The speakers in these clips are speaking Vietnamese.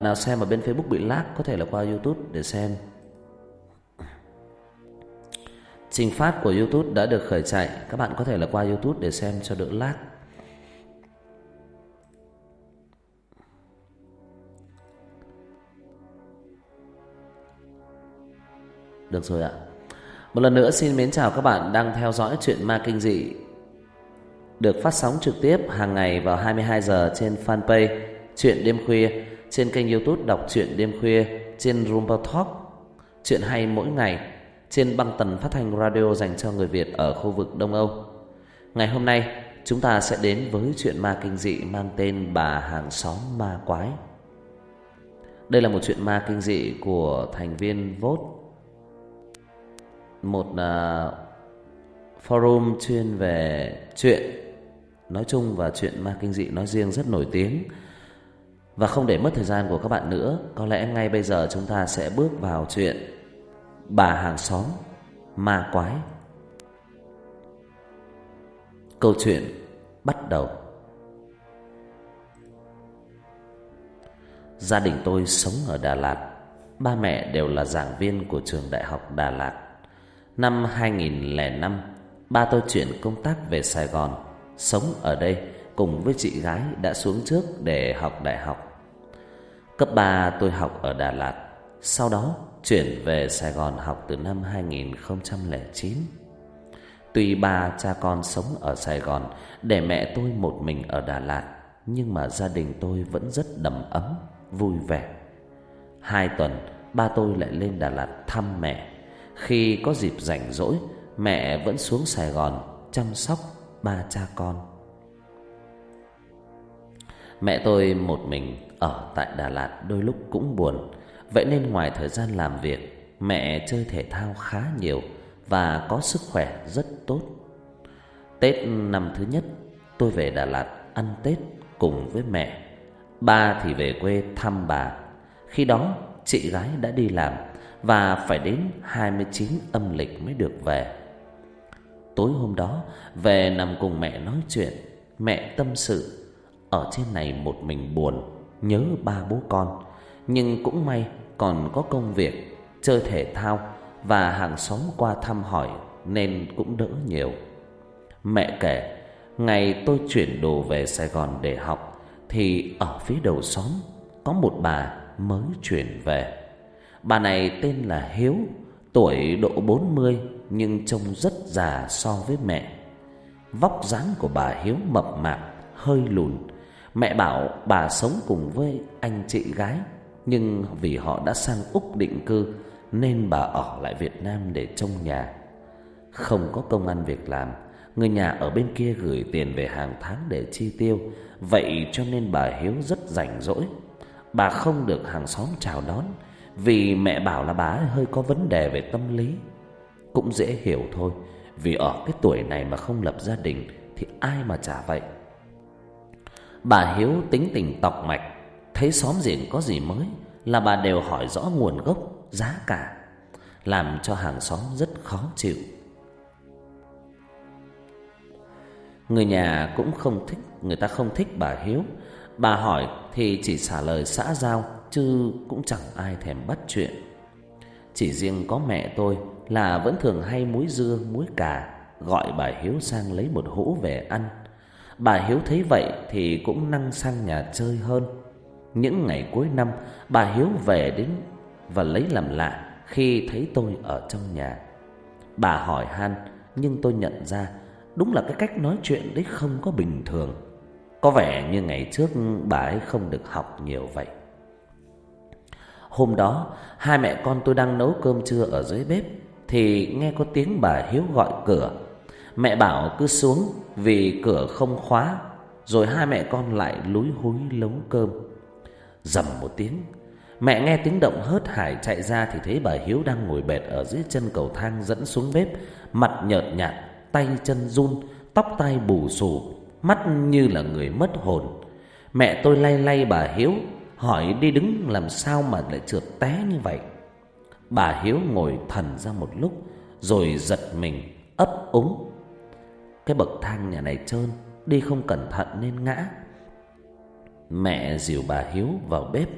Nào xem ở bên Facebook bị lag có thể là qua YouTube để xem. Trình phát của YouTube đã được khởi chạy, các bạn có thể là qua YouTube để xem cho đỡ lag. Được rồi ạ. Một lần nữa xin mến chào các bạn đang theo dõi Chuyện Ma Kinh Dị, được phát sóng trực tiếp hàng ngày vào 22 giờ trên fanpage Chuyện Đêm Khuya, trên kênh YouTube Đọc Truyện Đêm Khuya, trên Rumble Talk Chuyện Hay Mỗi Ngày, trên băng tần phát thanh radio dành cho người Việt ở khu vực Đông Âu. Ngày hôm nay chúng ta sẽ đến với chuyện ma kinh dị mang tên Bà Hàng Xóm Ma Quái. Đây là một chuyện ma kinh dị của thành viên Vote, một forum chuyên về chuyện nói chung và chuyện ma kinh dị nói riêng rất nổi tiếng. Và không để mất thời gian của các bạn nữa, có lẽ ngay bây giờ chúng ta sẽ bước vào chuyện Bà Hàng Xóm Ma Quái. Câu chuyện bắt đầu. Gia đình tôi sống ở Đà Lạt. Ba mẹ đều là giảng viên của trường đại học Đà Lạt. Năm 2005, ba tôi chuyển công tác về Sài Gòn, sống ở đây cùng với chị gái đã xuống trước để học đại học. Cấp 3 tôi học ở Đà Lạt, sau đó chuyển về Sài Gòn học từ năm 2009. Tuy ba cha con sống ở Sài Gòn để mẹ tôi một mình ở Đà Lạt, nhưng mà gia đình tôi vẫn rất đầm ấm, vui vẻ. 2 tuần ba tôi lại lên Đà Lạt thăm mẹ. Khi có dịp rảnh rỗi, mẹ vẫn xuống Sài Gòn chăm sóc ba cha con. Mẹ tôi một mình ở tại Đà Lạt đôi lúc cũng buồn. Vậy nên ngoài thời gian làm việc, mẹ chơi thể thao khá nhiều và có sức khỏe rất tốt. Tết năm thứ nhất, tôi về Đà Lạt ăn Tết cùng với mẹ. Ba thì về quê thăm bà. Khi đó chị gái đã đi làm và phải đến 29 âm lịch mới được về. Tối hôm đó về nằm cùng mẹ nói chuyện. Mẹ tâm sự ở trên này một mình buồn, nhớ ba bố con, nhưng cũng may còn có công việc, chơi thể thao và hàng xóm qua thăm hỏi nên cũng đỡ nhiều. Mẹ kể, ngày tôi chuyển đồ về Sài Gòn để học thì ở phía đầu xóm có một bà mới chuyển về. Bà này tên là Hiếu, tuổi độ 40 nhưng trông rất già so với mẹ. Vóc dáng của bà Hiếu mập mạp, hơi lùn. Mẹ bảo bà sống cùng với anh chị gái, nhưng vì họ đã sang Úc định cư nên bà ở lại Việt Nam để trông nhà. Không có công ăn việc làm, người nhà ở bên kia gửi tiền về hàng tháng để chi tiêu, vậy cho nên bà Hiếu rất rảnh rỗi. Bà không được hàng xóm chào đón vì mẹ bảo là bà ấy hơi có vấn đề về tâm lý. Cũng dễ hiểu thôi, vì ở cái tuổi này mà không lập gia đình thì ai mà chả vậy. Bà Hiếu tính tình tọc mạch, thấy xóm giềng có gì mới là bà đều hỏi rõ nguồn gốc, giá cả, làm cho hàng xóm rất khó chịu. Người nhà cũng không thích, người ta không thích bà Hiếu. Bà hỏi thì chỉ trả lời xã giao, chứ cũng chẳng ai thèm bắt chuyện. Chỉ riêng có mẹ tôi là vẫn thường hay múi dưa, múi cà, gọi bà Hiếu sang lấy một hũ về ăn. Bà Hiếu thấy vậy thì cũng năng sang nhà chơi hơn. Những ngày cuối năm, bà Hiếu về đến và lấy làm lạ khi thấy tôi ở trong nhà. Bà hỏi han, nhưng tôi nhận ra đúng là cái cách nói chuyện đấy không có bình thường. Có vẻ như ngày trước bà ấy không được học nhiều vậy. Hôm đó, hai mẹ con tôi đang nấu cơm trưa ở dưới bếp thì nghe có tiếng bà Hiếu gọi cửa. Mẹ bảo cứ xuống vì cửa không khóa, rồi hai mẹ con lại lúi húi nấu cơm. Rầm một tiếng, mẹ nghe tiếng động hớt hải chạy ra thì thấy bà Hiếu đang ngồi bệt ở dưới chân cầu thang dẫn xuống bếp, mặt nhợt nhạt, tay chân run, tóc tai bù xù, mắt như là người mất hồn. Mẹ tôi lay lay bà Hiếu, hỏi đi đứng làm sao mà lại trượt té như vậy. Bà Hiếu ngồi thần ra một lúc rồi giật mình ấp úng. Cái bậc thang nhà này trơn, đi không cẩn thận nên ngã. Mẹ dìu bà Hiếu vào bếp,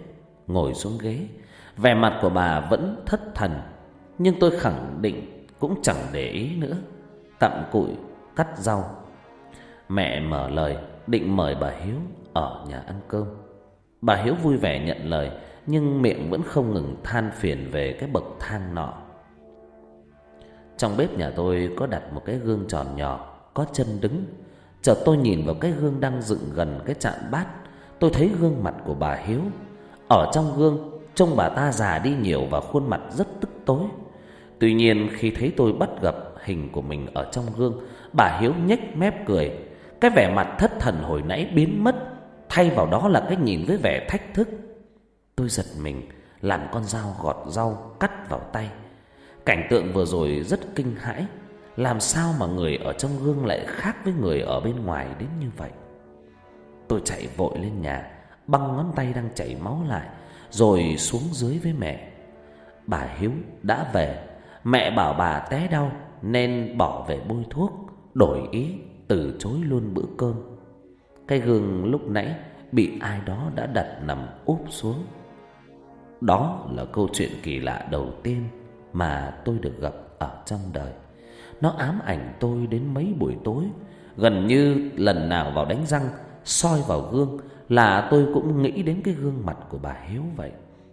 ngồi xuống ghế. Vẻ mặt của bà vẫn thất thần, nhưng tôi khẳng định cũng chẳng để ý nữa, cặm cụi cắt rau. Mẹ mở lời định mời bà Hiếu ở nhà ăn cơm. Bà Hiếu vui vẻ nhận lời, nhưng miệng vẫn không ngừng than phiền về cái bậc thang nọ. Trong bếp nhà tôi có đặt một cái gương tròn nhỏ, có chân đứng. Chợt tôi nhìn vào cái gương đang dựng gần cái chạn bát. Tôi thấy gương mặt của bà Hiếu. Ở trong gương trông bà ta già đi nhiều và khuôn mặt rất tức tối. Tuy nhiên khi thấy tôi bắt gặp hình của mình ở trong gương, bà Hiếu nhếch mép cười. Cái vẻ mặt thất thần hồi nãy biến mất, thay vào đó là cái nhìn với vẻ thách thức. Tôi giật mình, làm con dao gọt rau cắt vào tay. Cảnh tượng vừa rồi rất kinh hãi. Làm sao mà người ở trong gương lại khác với người ở bên ngoài đến như vậy? Tôi chạy vội lên nhà, băng ngón tay đang chảy máu lại, rồi xuống dưới với mẹ. Bà Hiếu đã về. Mẹ bảo bà té đau nên bỏ về bôi thuốc, đổi ý từ chối luôn bữa cơm. Cái gương lúc nãy bị ai đó đã đặt nằm úp xuống. Đó là câu chuyện kỳ lạ đầu tiên mà tôi được gặp ở trong đời. Nó ám ảnh tôi đến mấy buổi tối. Gần như lần nào vào đánh răng, soi vào gương là tôi cũng nghĩ đến cái gương mặt của bà Hiếu vậy.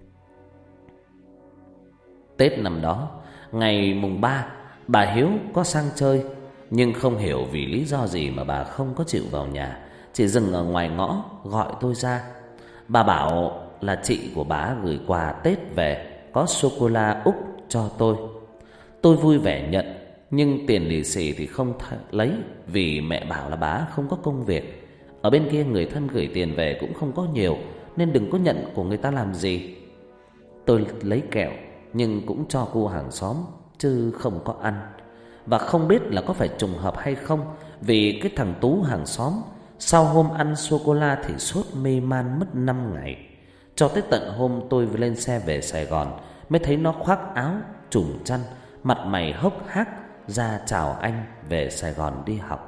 Tết năm đó, ngày mùng 3, bà Hiếu có sang chơi, nhưng không hiểu vì lý do gì mà bà không có chịu vào nhà, chỉ dừng ở ngoài ngõ gọi tôi ra. Bà bảo là chị của bà gửi quà Tết về, có sô-cô-la Úc cho tôi. Tôi vui vẻ nhận, nhưng tiền lì xì thì không lấy, vì mẹ bảo là bà không có công việc. Ở bên kia người thân gửi tiền về cũng không có nhiều, nên đừng có nhận của người ta làm gì. Tôi lấy kẹo, nhưng cũng cho cô hàng xóm, chứ không có ăn. Và không biết là có phải trùng hợp hay không, vì cái thằng Tú hàng xóm sau hôm ăn sô-cô-la thì sốt mê man mất 5 ngày. Cho tới tận hôm tôi lên xe về Sài Gòn mới thấy nó khoác áo, trùm chăn, mặt mày hốc hác ra chào anh về Sài Gòn đi học.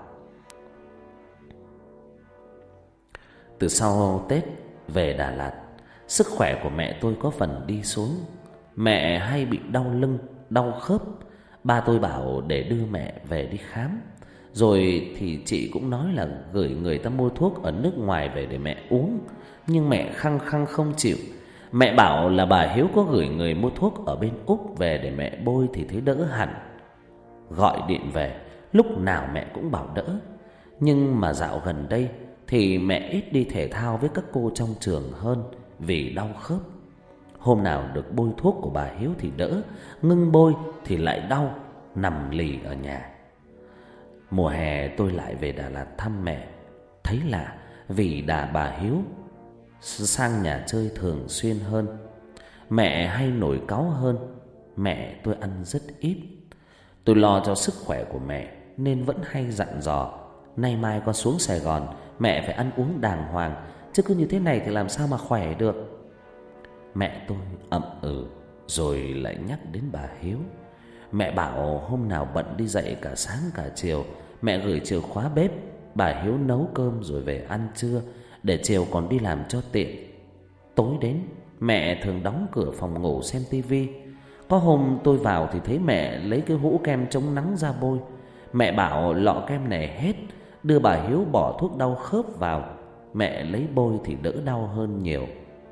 Từ sau Tết về Đà Lạt, sức khỏe của mẹ tôi có phần đi xuống. Mẹ hay bị đau lưng, đau khớp. Ba tôi bảo để đưa mẹ về đi khám. Rồi thì chị cũng nói là gửi người ta mua thuốc ở nước ngoài về để mẹ uống, nhưng mẹ khăng khăng không chịu. Mẹ bảo là bà Hiếu có gửi người mua thuốc ở bên Úc về để mẹ bôi thì thấy đỡ hẳn. Gọi điện về, lúc nào mẹ cũng bảo đỡ. Nhưng mà dạo gần đây thì mẹ ít đi thể thao với các cô trong trường hơn vì đau khớp. Hôm nào được bôi thuốc của bà Hiếu thì đỡ, ngưng bôi thì lại đau, nằm lì ở nhà. Mùa hè tôi lại về Đà Lạt thăm mẹ. Thấy lạ vì bà Hiếu sang nhà chơi thường xuyên hơn. Mẹ hay nổi cáu hơn. Mẹ tôi ăn rất ít. Tôi lo cho sức khỏe của mẹ nên vẫn hay dặn dò: nay mai con xuống Sài Gòn, mẹ phải ăn uống đàng hoàng, chứ cứ như thế này thì làm sao mà khỏe được. Mẹ tôi ậm ừ rồi lại nhắc đến bà Hiếu. Mẹ bảo hôm nào bận đi dạy cả sáng cả chiều, mẹ gửi chìa khóa bếp, bà Hiếu nấu cơm rồi về ăn trưa, để chiều còn đi làm cho tiện. Tối đến, mẹ thường đóng cửa phòng ngủ xem tivi. Có hôm tôi vào thì thấy mẹ lấy cái hũ kem chống nắng ra bôi. Mẹ bảo lọ kem này hết, đưa bà Hiếu bỏ thuốc đau khớp vào, mẹ lấy bôi thì đỡ đau hơn nhiều.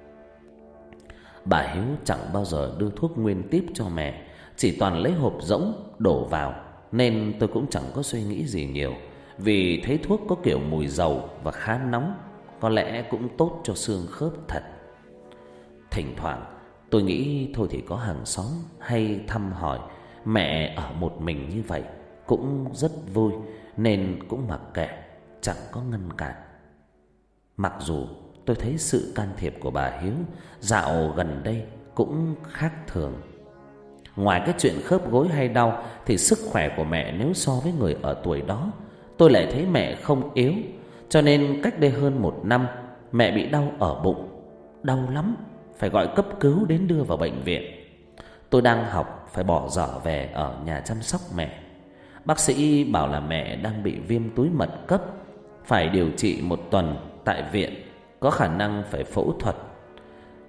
Bà Hiếu chẳng bao giờ đưa thuốc nguyên tiếp cho mẹ, chỉ toàn lấy hộp rỗng đổ vào, nên tôi cũng chẳng có suy nghĩ gì nhiều, vì thấy thuốc có kiểu mùi dầu và khá nóng, có lẽ cũng tốt cho xương khớp thật. Thỉnh thoảng tôi nghĩ thôi thì có hàng xóm hay thăm hỏi, mẹ ở một mình như vậy cũng rất vui, nên cũng mặc kệ, chẳng có ngăn cản. Mặc dù tôi thấy sự can thiệp của bà Hiếu dạo gần đây cũng khác thường. Ngoài cái chuyện khớp gối hay đau thì sức khỏe của mẹ nếu so với người ở tuổi đó, tôi lại thấy mẹ không yếu. Cho nên cách đây hơn 1 năm, mẹ bị đau ở bụng, đau lắm, phải gọi cấp cứu đến đưa vào bệnh viện. Tôi đang học phải bỏ dở về ở nhà chăm sóc mẹ. Bác sĩ bảo là mẹ đang bị viêm túi mật cấp, phải điều trị 1 tuần tại viện, có khả năng phải phẫu thuật.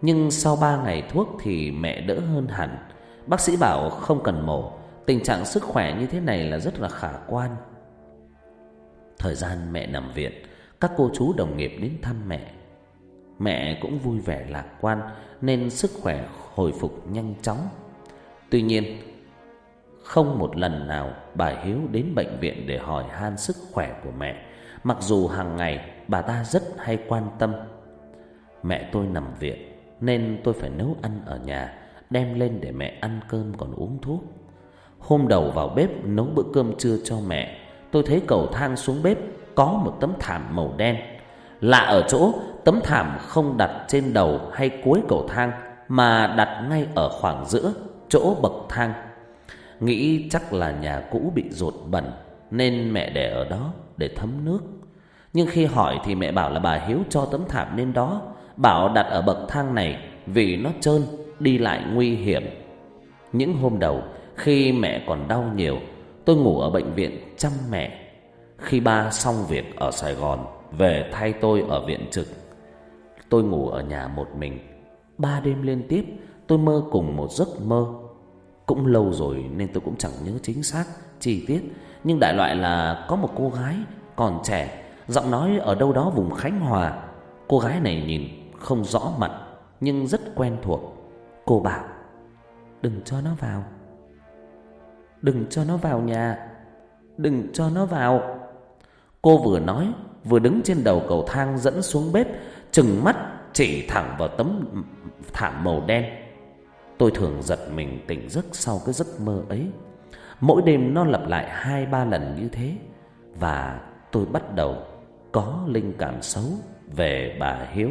Nhưng sau 3 ngày thuốc thì mẹ đỡ hơn hẳn. Bác sĩ bảo không cần mổ, tình trạng sức khỏe như thế này là rất là khả quan. Thời gian mẹ nằm viện, các cô chú đồng nghiệp đến thăm mẹ. Mẹ cũng vui vẻ lạc quan nên sức khỏe hồi phục nhanh chóng. Tuy nhiên, không một lần nào bà Hiếu đến bệnh viện để hỏi han sức khỏe của mẹ, mặc dù hàng ngày bà ta rất hay quan tâm. Mẹ tôi nằm viện nên tôi phải nấu ăn ở nhà, đem lên để mẹ ăn cơm còn uống thuốc. Hôm đầu vào bếp nấu bữa cơm trưa cho mẹ, tôi thấy cầu thang xuống bếp có một tấm thảm màu đen. Lạ ở chỗ tấm thảm không đặt trên đầu hay cuối cầu thang, mà đặt ngay ở khoảng giữa chỗ bậc thang. Nghĩ chắc là nhà cũ bị dột bẩn nên mẹ để ở đó để thấm nước. Nhưng khi hỏi thì mẹ bảo là bà Hiếu cho tấm thảm lên đó, bảo đặt ở bậc thang này vì nó trơn, đi lại nguy hiểm. Những hôm đầu khi mẹ còn đau nhiều, tôi ngủ ở bệnh viện chăm mẹ. Khi ba xong việc ở Sài Gòn về thay tôi ở viện trực, tôi ngủ ở nhà một mình. 3 đêm liên tiếp tôi mơ cùng một giấc mơ. Cũng lâu rồi nên tôi cũng chẳng nhớ chính xác chi tiết, nhưng đại loại là có một cô gái còn trẻ, giọng nói ở đâu đó vùng Khánh Hòa. Cô gái này nhìn không rõ mặt nhưng rất quen thuộc. Cô bảo: "Đừng cho nó vào, đừng cho nó vào nhà, đừng cho nó vào." Cô vừa nói vừa đứng trên đầu cầu thang dẫn xuống bếp, trừng mắt chỉ thẳng vào tấm thảm màu đen. Tôi thường giật mình tỉnh giấc sau cái giấc mơ ấy. Mỗi đêm nó lặp lại 2-3 lần như thế, và tôi bắt đầu có linh cảm xấu về bà Hiếu.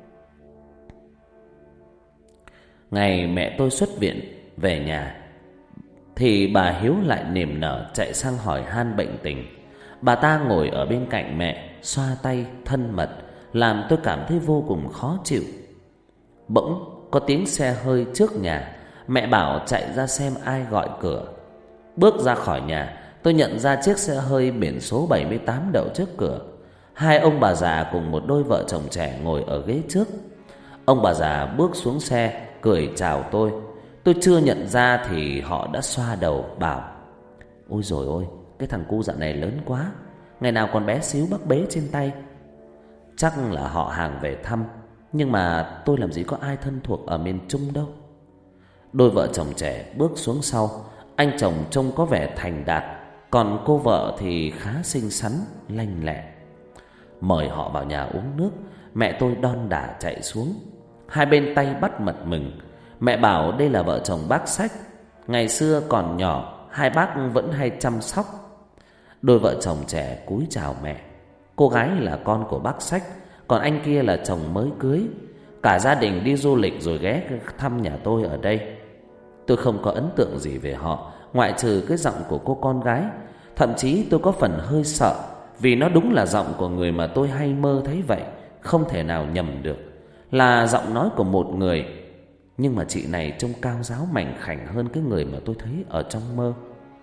Ngày mẹ tôi xuất viện về nhà thì bà Hiếu lại niềm nở chạy sang hỏi han bệnh tình. Bà ta ngồi ở bên cạnh mẹ, xoa tay thân mật, làm tôi cảm thấy vô cùng khó chịu. Bỗng có tiếng xe hơi trước nhà. Mẹ bảo chạy ra xem ai gọi cửa. Bước ra khỏi nhà, tôi nhận ra chiếc xe hơi biển số 78 đậu trước cửa. 2 ông bà già cùng một đôi vợ chồng trẻ ngồi ở ghế trước. Ông bà già bước xuống xe cười chào tôi. Tôi chưa nhận ra thì họ đã xoa đầu bảo: "Ôi dồi ôi, cái thằng cu dạo này lớn quá, ngày nào còn bé xíu bắp bế trên tay." Chắc là họ hàng về thăm, nhưng mà tôi làm gì có ai thân thuộc ở miền Trung đâu. Đôi vợ chồng trẻ bước xuống sau. Anh chồng trông có vẻ thành đạt, còn cô vợ thì khá xinh xắn, lanh lẹ. Mời họ vào nhà uống nước. Mẹ tôi đon đả chạy xuống, hai bên tay bắt mật mừng. Mẹ bảo đây là vợ chồng bác Sách, ngày xưa còn nhỏ hai bác vẫn hay chăm sóc. Đôi vợ chồng trẻ cúi chào mẹ. Cô gái là con của bác Sách, còn anh kia là chồng mới cưới. Cả gia đình đi du lịch rồi ghé thăm nhà tôi ở đây. Tôi không có ấn tượng gì về họ, ngoại trừ cái giọng của cô con gái. Thậm chí tôi có phần hơi sợ, vì nó đúng là giọng của người mà tôi hay mơ thấy vậy, không thể nào nhầm được. Là giọng nói của một người, nhưng mà chị này trông cao ráo mảnh khảnh hơn cái người mà tôi thấy ở trong mơ.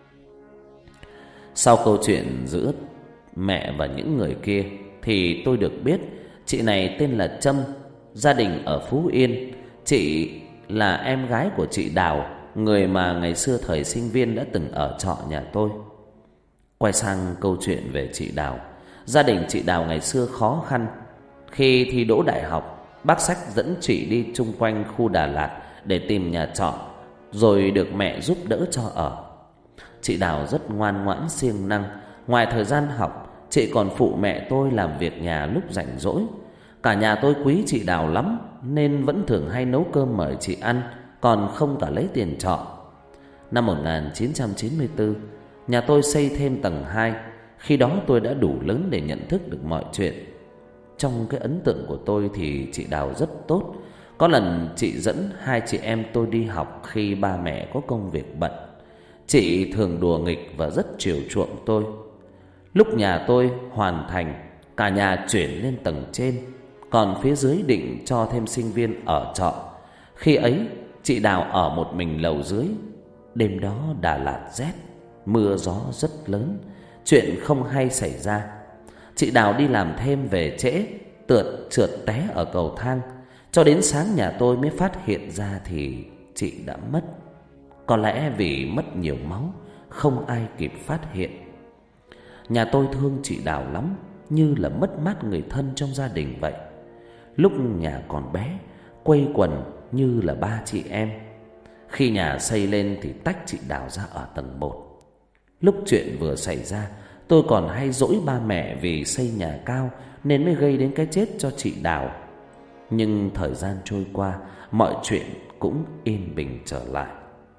Sau câu chuyện giữa mẹ và những người kia thì tôi được biết chị này tên là Trâm, gia đình ở Phú Yên. Chị là em gái của chị Đào, người mà ngày xưa thời sinh viên đã từng ở trọ nhà tôi. Quay sang câu chuyện về chị Đào. Gia đình chị Đào ngày xưa khó khăn. Khi thi đỗ đại học, bác Sách dẫn chị đi chung quanh khu Đà Lạt để tìm nhà trọ, rồi được mẹ giúp đỡ cho ở. Chị Đào rất ngoan ngoãn siêng năng. Ngoài thời gian học, chị còn phụ mẹ tôi làm việc nhà lúc rảnh rỗi. Cả nhà tôi quý chị Đào lắm, nên vẫn thường hay nấu cơm mời chị ăn, còn không cả lấy tiền trọ. Năm 1994, nhà tôi xây thêm tầng 2. Khi đó tôi đã đủ lớn để nhận thức được mọi chuyện. Trong cái ấn tượng của tôi thì chị Đào rất tốt. Có lần chị dẫn hai chị em tôi đi học khi ba mẹ có công việc bận. Chị thường đùa nghịch và rất chiều chuộng tôi. Lúc nhà tôi hoàn thành, cả nhà chuyển lên tầng trên, còn phía dưới định cho thêm sinh viên ở trọ. Khi ấy chị Đào ở một mình lầu dưới. Đêm đó Đà Lạt rét, mưa gió rất lớn, chuyện không hay xảy ra. Chị Đào đi làm thêm về trễ, trượt té ở cầu thang. Cho đến sáng nhà tôi mới phát hiện ra thì chị đã mất. Có lẽ vì mất nhiều máu, không ai kịp phát hiện. Nhà tôi thương chị Đào lắm, như là mất mát người thân trong gia đình vậy. Lúc nhà còn bé, quây quần như là ba chị em. Khi nhà xây lên thì tách chị Đào ra ở tầng 1. Lúc chuyện vừa xảy ra, tôi còn hay dỗi ba mẹ vì xây nhà cao nên mới gây đến cái chết cho chị Đào. Nhưng thời gian trôi qua, mọi chuyện cũng yên bình trở lại.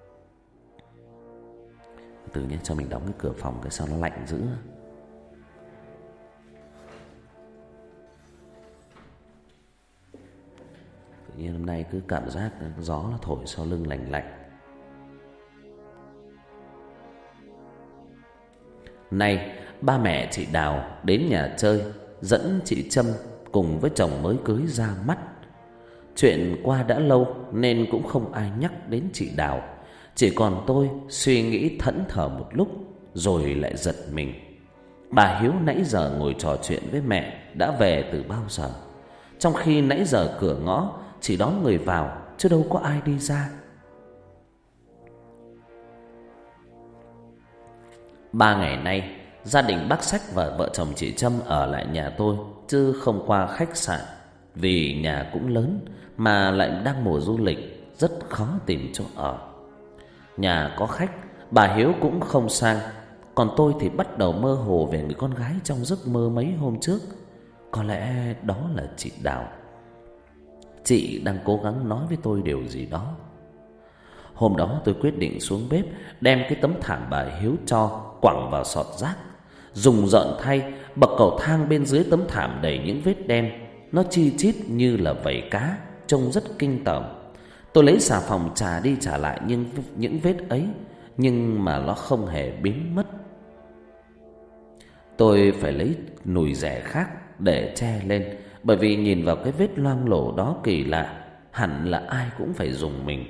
Từ nhé, cho mình đóng cái cửa phòng cái sao nó lạnh dữ. Tự nhiên hôm nay cứ cảm giác gió nó thổi sau lưng lạnh lạnh. Nay ba mẹ chị Đào đến nhà chơi, dẫn chị Trâm cùng với chồng mới cưới ra mắt. Chuyện qua đã lâu nên cũng không ai nhắc đến chị Đào. Chỉ còn tôi suy nghĩ thẫn thờ một lúc rồi lại giật mình. Bà Hiếu nãy giờ ngồi trò chuyện với mẹ đã về từ bao giờ, trong khi nãy giờ cửa ngõ chỉ đón người vào chứ đâu có ai đi ra. 3 ngày nay, gia đình bác Sách và vợ chồng chị Trâm ở lại nhà tôi chứ không qua khách sạn. Vì nhà cũng lớn mà lại đang mùa du lịch, rất khó tìm chỗ ở. Nhà có khách, bà Hiếu cũng không sang. Còn tôi thì bắt đầu mơ hồ về người con gái trong giấc mơ mấy hôm trước. Có lẽ đó là chị Đào. Chị đang cố gắng nói với tôi điều gì đó. Hôm đó tôi quyết định xuống bếp, đem cái tấm thảm bà Hiếu cho quẳng vào sọt rác. Rùng rợn thay, bậc cầu thang bên dưới tấm thảm đầy những vết đen, nó chi chít như là vảy cá, trông rất kinh tởm. Tôi lấy xà phòng chà đi chà lại những vết ấy, nhưng mà nó không hề biến mất. Tôi phải lấy nùi rẻ khác để che lên, bởi vì nhìn vào cái vết loang lổ đó kỳ lạ, hẳn là ai cũng phải rùng mình.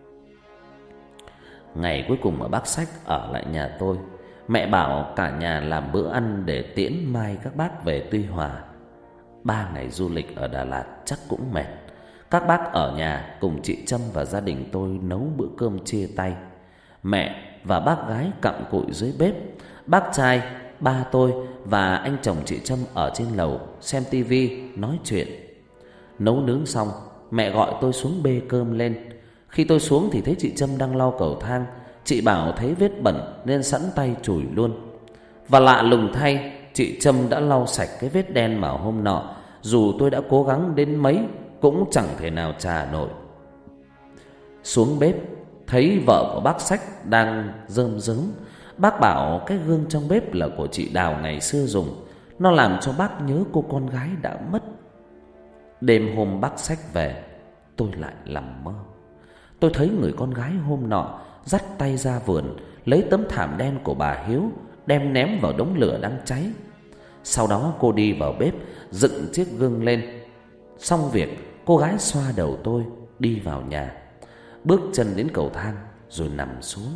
Ngày cuối cùng ở bác Sách ở lại nhà tôi, mẹ bảo cả nhà làm bữa ăn để tiễn mai các bác về Tuy Hòa. 3 ngày du lịch ở Đà Lạt chắc cũng mệt. Các bác ở nhà cùng chị Trâm và gia đình tôi nấu bữa cơm chia tay. Mẹ và bác gái cặm cụi dưới bếp. Bác trai, ba tôi và anh chồng chị Trâm ở trên lầu xem tivi nói chuyện. Nấu nướng xong, mẹ gọi tôi xuống bê cơm lên. Khi tôi xuống thì thấy chị Trâm đang lau cầu thang. Chị bảo thấy vết bẩn nên sẵn tay chùi luôn. Và lạ lùng thay, chị Trâm đã lau sạch cái vết đen mà hôm nọ dù tôi đã cố gắng đến mấy cũng chẳng thể nào chà nổi. Xuống bếp, thấy vợ của bác Sách đang rơm rớm. Bác bảo cái gương trong bếp là của chị Đào ngày xưa dùng. Nó làm cho bác nhớ cô con gái đã mất. Đêm hôm bác Sách về, tôi lại nằm mơ. Tôi thấy người con gái hôm nọ dắt tay ra vườn, lấy tấm thảm đen của bà Hiếu đem ném vào đống lửa đang cháy. Sau đó cô đi vào bếp dựng chiếc gương lên. Xong việc, cô gái xoa đầu tôi đi vào nhà, bước chân đến cầu thang rồi nằm xuống.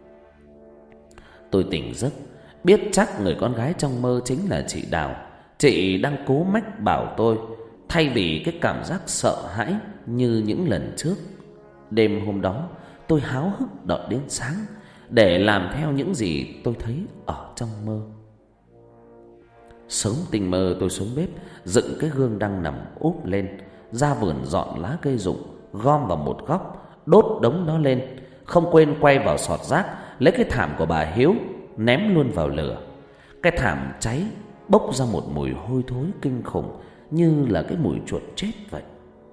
Tôi tỉnh giấc, biết chắc người con gái trong mơ chính là chị Đào. Chị đang cố mách bảo tôi, thay vì cái cảm giác sợ hãi như những lần trước. Đêm hôm đó tôi háo hức đợi đến sáng để làm theo những gì tôi thấy ở trong mơ. Sớm tinh mơ tôi xuống bếp, dựng cái gương đang nằm úp lên, ra vườn dọn lá cây rụng, gom vào một góc, đốt đống nó lên. Không quên quay vào sọt rác, lấy cái thảm của bà Hiếu ném luôn vào lửa. Cái thảm cháy bốc ra một mùi hôi thối kinh khủng, như là cái mùi chuột chết vậy.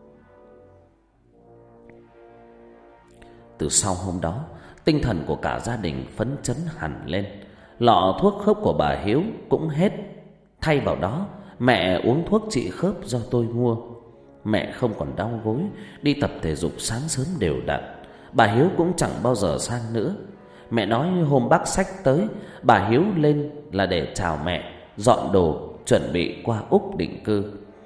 Từ sau hôm đó, tinh thần của cả gia đình phấn chấn hẳn lên. Lọ thuốc khớp của bà Hiếu cũng hết. Thay vào đó, mẹ uống thuốc trị khớp do tôi mua. Mẹ không còn đau gối, đi tập thể dục sáng sớm đều đặn. Bà Hiếu cũng chẳng bao giờ sang nữa. Mẹ nói hôm bác Sách tới, bà Hiếu lên là để chào mẹ, dọn đồ, chuẩn bị qua Úc định cư.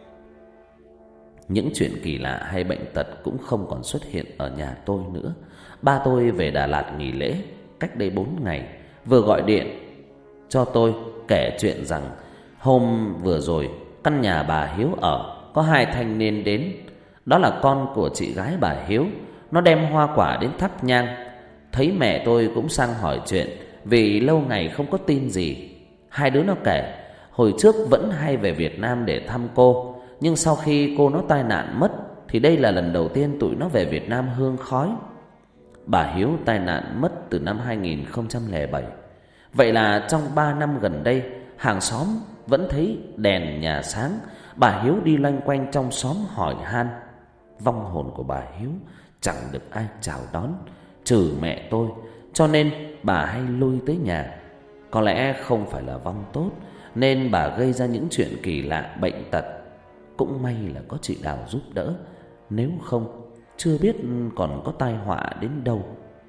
Những chuyện kỳ lạ hay bệnh tật cũng không còn xuất hiện ở nhà tôi nữa. Ba tôi về Đà Lạt nghỉ lễ cách đây 4 ngày, vừa gọi điện cho tôi kể chuyện rằng hôm vừa rồi căn nhà bà Hiếu ở có 2 thanh niên đến. Đó là con của chị gái bà Hiếu. Nó đem hoa quả đến thắp nhang. Thấy mẹ tôi cũng sang hỏi chuyện, vì lâu ngày không có tin gì. Hai đứa nó kể hồi trước vẫn hay về Việt Nam để thăm cô, nhưng sau khi cô nó tai nạn mất thì đây là lần đầu tiên tụi nó về Việt Nam hương khói. Bà Hiếu tai nạn mất từ năm 2007. Vậy là trong 3 năm gần đây, hàng xóm vẫn thấy đèn nhà sáng. Bà Hiếu đi loanh quanh trong xóm hỏi han. Vong hồn của bà Hiếu chẳng được ai chào đón, trừ mẹ tôi, cho nên bà hay lui tới nhà. Có lẽ không phải là vong tốt, nên bà gây ra những chuyện kỳ lạ bệnh tật. Cũng may là có chị Đào giúp đỡ, nếu không chưa biết còn có tai họa đến đâu.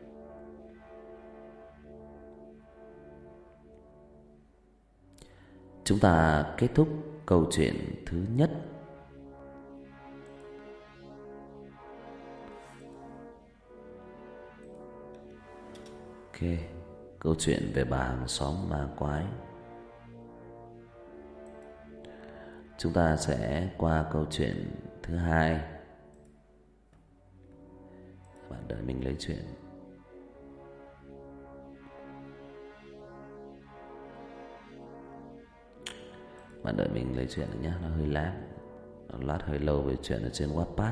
Chúng ta kết thúc câu chuyện thứ nhất. Ok, câu chuyện về bà hàng xóm ma quái. Chúng ta sẽ qua câu chuyện thứ hai. Bạn đợi mình lấy chuyện. Bạn đợi mình lấy chuyện nhé, nó hơi lát. Nó lát hơi lâu với chuyện ở trên Wattpad.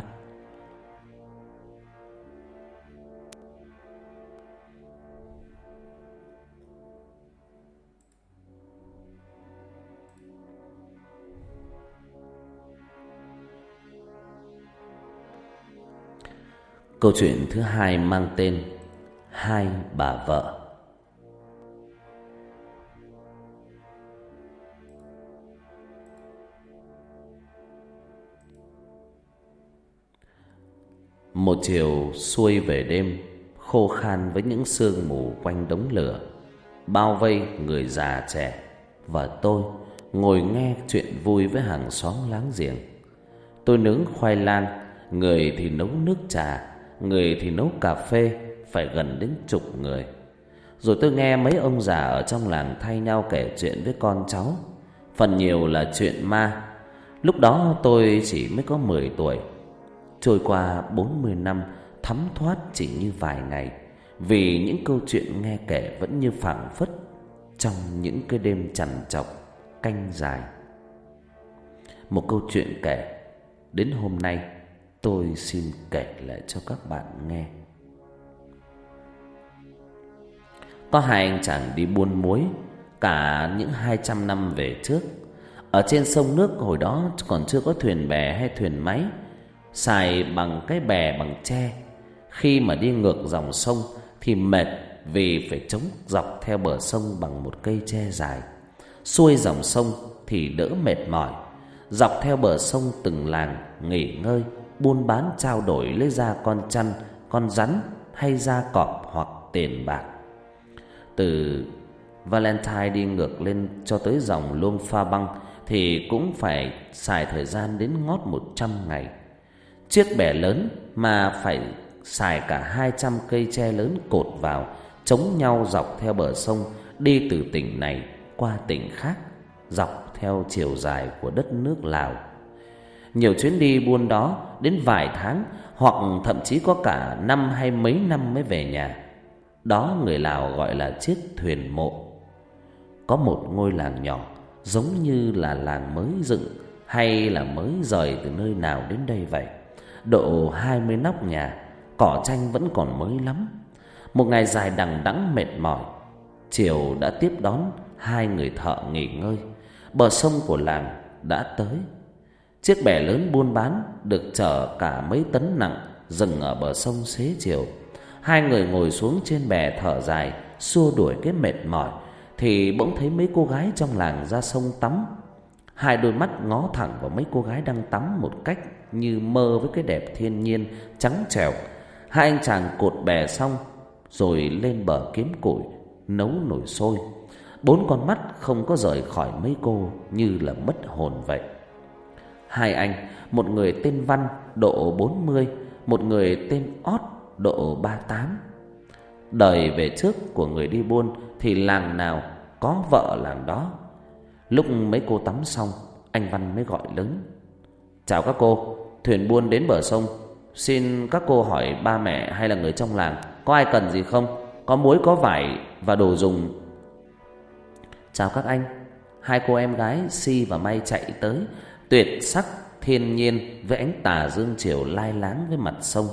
Câu chuyện thứ hai mang tên Hai bà vợ. Một chiều xuôi về đêm, khô khan với những sương mù quanh đống lửa, bao vây người già trẻ, và tôi ngồi nghe chuyện vui với hàng xóm láng giềng. Tôi nướng khoai lang, người thì nấu nước trà, người thì nấu cà phê, phải gần đến chục người. Rồi tôi nghe mấy ông già ở trong làng thay nhau kể chuyện với con cháu, phần nhiều là chuyện ma. Lúc đó tôi chỉ mới có 10 tuổi. Trôi qua 40 năm thấm thoát chỉ như vài ngày, vì những câu chuyện nghe kể vẫn như phảng phất trong những cái đêm trằn trọc canh dài. Một câu chuyện kể đến hôm nay tôi xin kể lại cho các bạn nghe. Có hai anh chàng đi buôn muối cả những 200 năm về trước. Ở trên sông nước hồi đó còn chưa có thuyền bè hay thuyền máy, xài bằng cái bè bằng tre. Khi mà đi ngược dòng sông thì mệt, vì phải chống dọc theo bờ sông bằng một cây tre dài. Xuôi dòng sông thì đỡ mệt mỏi. Dọc theo bờ sông từng làng nghỉ ngơi, buôn bán trao đổi lấy da con chăn, con rắn hay da cọp hoặc tiền bạc. Từ Valentine đi ngược lên cho tới dòng Luông Pha Băng thì cũng phải xài thời gian đến ngót 100 ngày. Chiếc bè lớn mà phải xài cả 200 cây tre lớn cột vào, chống nhau dọc theo bờ sông, đi từ tỉnh này qua tỉnh khác, dọc theo chiều dài của đất nước Lào. Nhiều chuyến đi buôn đó đến vài tháng, hoặc thậm chí có cả năm hay mấy năm mới về nhà. Đó người Lào gọi là chiếc thuyền mộ. Có một ngôi làng nhỏ, giống như là làng mới dựng hay là mới rời từ nơi nào đến đây vậy. Độ 20 nóc nhà, cỏ tranh vẫn còn mới lắm. Một ngày dài đằng đẵng mệt mỏi, chiều đã tiếp đón hai người thợ nghỉ ngơi. Bờ sông của làng đã tới. Chiếc bè lớn buôn bán được chở cả mấy tấn nặng dừng ở bờ sông xế chiều. Hai người ngồi xuống trên bè thở dài, xua đuổi cái mệt mỏi, thì bỗng thấy mấy cô gái trong làng ra sông tắm. Hai đôi mắt ngó thẳng vào mấy cô gái đang tắm một cách như mơ với cái đẹp thiên nhiên trắng trẻo. Hai anh chàng cột bè xong rồi lên bờ kiếm củi, nấu nồi sôi. Bốn con mắt không có rời khỏi mấy cô, như là mất hồn vậy. Hai anh, một người tên Văn độ 40, một người tên Ót độ 38. Đời về trước của người đi buôn thì làng nào có vợ làng đó. Lúc mấy cô tắm xong, anh Văn mới gọi lớn: "Chào các cô, thuyền buôn đến bờ sông. Xin các cô hỏi ba mẹ hay là người trong làng có ai cần gì không? Có muối, có vải và đồ dùng. Chào các anh. Hai cô em gái Si và May chạy tới, tuyệt sắc thiên nhiên với ánh tà dương chiều lai láng với mặt sông.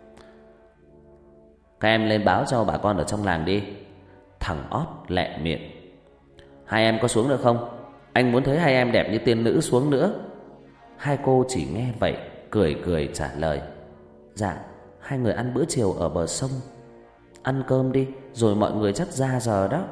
Các em lên báo cho bà con ở trong làng đi. Thằng Ót lẹ miệng. Hai em có xuống được không? Anh muốn thấy hai em đẹp như tiên nữ xuống nữa. Hai cô chỉ nghe vậy cười cười trả lời: Dạ, hai người ăn bữa chiều ở bờ sông. Ăn cơm đi, rồi mọi người chắc ra giờ đó.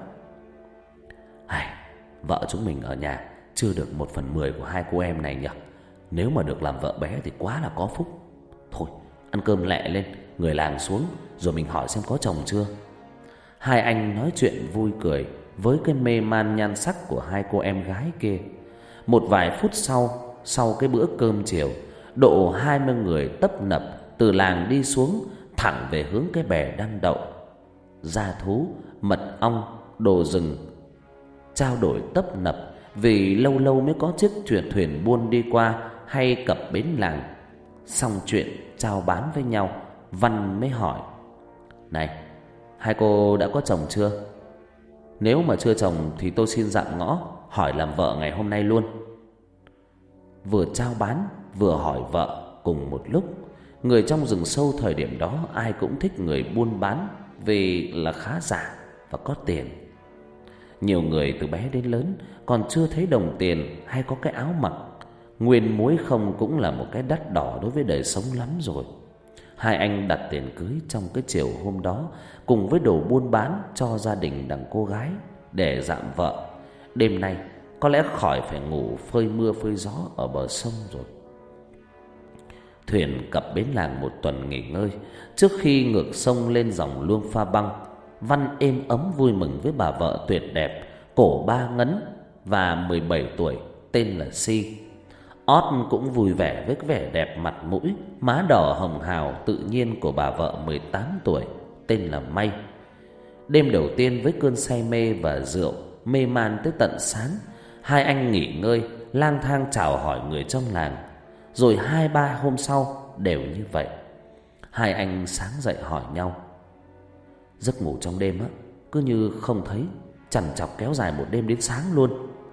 Vợ chúng mình ở nhà chưa được 1/10 của hai cô em này nhỉ. Nếu mà được làm vợ bé thì quá là có phúc. Thôi, ăn cơm lẹ lên, người làng xuống, rồi mình hỏi xem có chồng chưa. Hai anh nói chuyện vui cười với cái mê man nhan sắc của hai cô em gái kia. Một vài phút sau cái bữa cơm chiều, độ 20 người tấp nập từ làng đi xuống, thẳng về hướng cái bè đang đậu. Gia thú, mật ong, đồ rừng trao đổi tấp nập, vì lâu lâu mới có chiếc thuyền buôn đi qua hay cập bến làng. Xong chuyện chào bán với nhau, Văn mới hỏi: Này, hai cô đã có chồng chưa? Nếu mà chưa chồng thì tôi xin dạm ngõ hỏi làm vợ ngày hôm nay luôn. Vừa chào bán vừa hỏi vợ cùng một lúc. Người trong rừng sâu thời điểm đó ai cũng thích người buôn bán vì là khá giả và có tiền. Nhiều người từ bé đến lớn còn chưa thấy đồng tiền hay có cái áo mặc. Nguyên muối không cũng là một cái đắt đỏ đối với đời sống lắm rồi. Hai anh đặt tiền cưới trong cái chiều hôm đó, cùng với đồ buôn bán cho gia đình đằng cô gái để dạm vợ. Đêm nay có lẽ khỏi phải ngủ phơi mưa phơi gió ở bờ sông rồi. Thuyền cập bến làng một tuần nghỉ ngơi trước khi ngược sông lên dòng Luông Pha Băng. Văn êm ấm vui mừng với bà vợ tuyệt đẹp, cổ ba ngấn và 17 tuổi, tên là Si. Ót cũng vui vẻ với cái vẻ đẹp mặt mũi, má đỏ hồng hào tự nhiên của bà vợ 18 tuổi, tên là May. Đêm đầu tiên với cơn say mê và rượu, mê man tới tận sáng, hai anh nghỉ ngơi, lang thang chào hỏi người trong làng. Rồi 2-3 hôm sau đều như vậy. Hai anh sáng dậy hỏi nhau: Giấc ngủ trong đêm á, cứ như không thấy, chằn chọc kéo dài một đêm đến sáng luôn.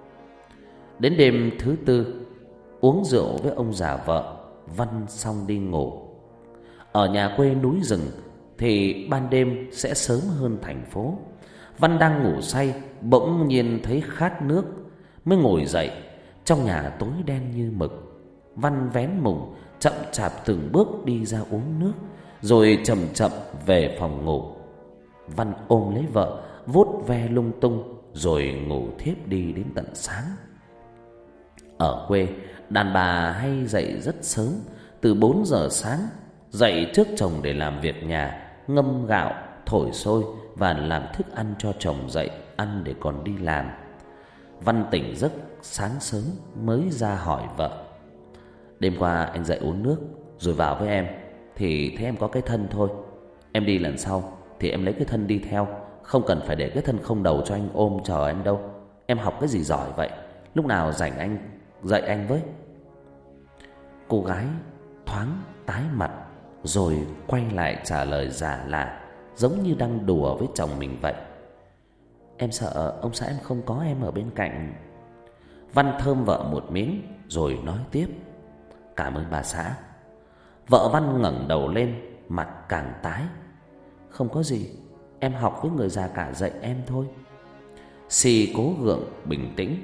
Đến đêm thứ tư, uống rượu với ông già vợ, Văn xong đi ngủ. Ở nhà quê núi rừng thì ban đêm sẽ sớm hơn thành phố. Văn đang ngủ say, bỗng nhiên thấy khát nước, mới ngồi dậy. Trong nhà tối đen như mực. Văn vén mùng, chậm chạp từng bước đi ra uống nước, rồi chậm chậm về phòng ngủ. Văn ôm lấy vợ, vuốt ve lung tung, rồi ngủ thiếp đi đến tận sáng. Ở quê, đàn bà hay dậy rất sớm, từ 4 giờ sáng, dậy trước chồng để làm việc nhà, ngâm gạo, thổi xôi và làm thức ăn cho chồng dậy ăn để còn đi làm. Văn tỉnh giấc sáng sớm mới ra hỏi vợ: Đêm qua anh dậy uống nước rồi vào với em thì thấy em có cái thân thôi. Em đi lần sau thì em lấy cái thân đi theo, không cần phải để cái thân không đầu cho anh ôm chờ em đâu. Em học cái gì giỏi vậy? Lúc nào rảnh anh dạy anh với. Cô gái thoáng tái mặt, rồi quay lại trả lời giả lạ, giống như đang đùa với chồng mình vậy: Em sợ ông xã em không có em ở bên cạnh. Văn thơm vợ một miếng rồi nói tiếp: Cảm ơn bà xã. Vợ Văn ngẩng đầu lên, mặt càng tái: Không có gì, em học với người già cả dạy em thôi. Si cố gượng bình tĩnh: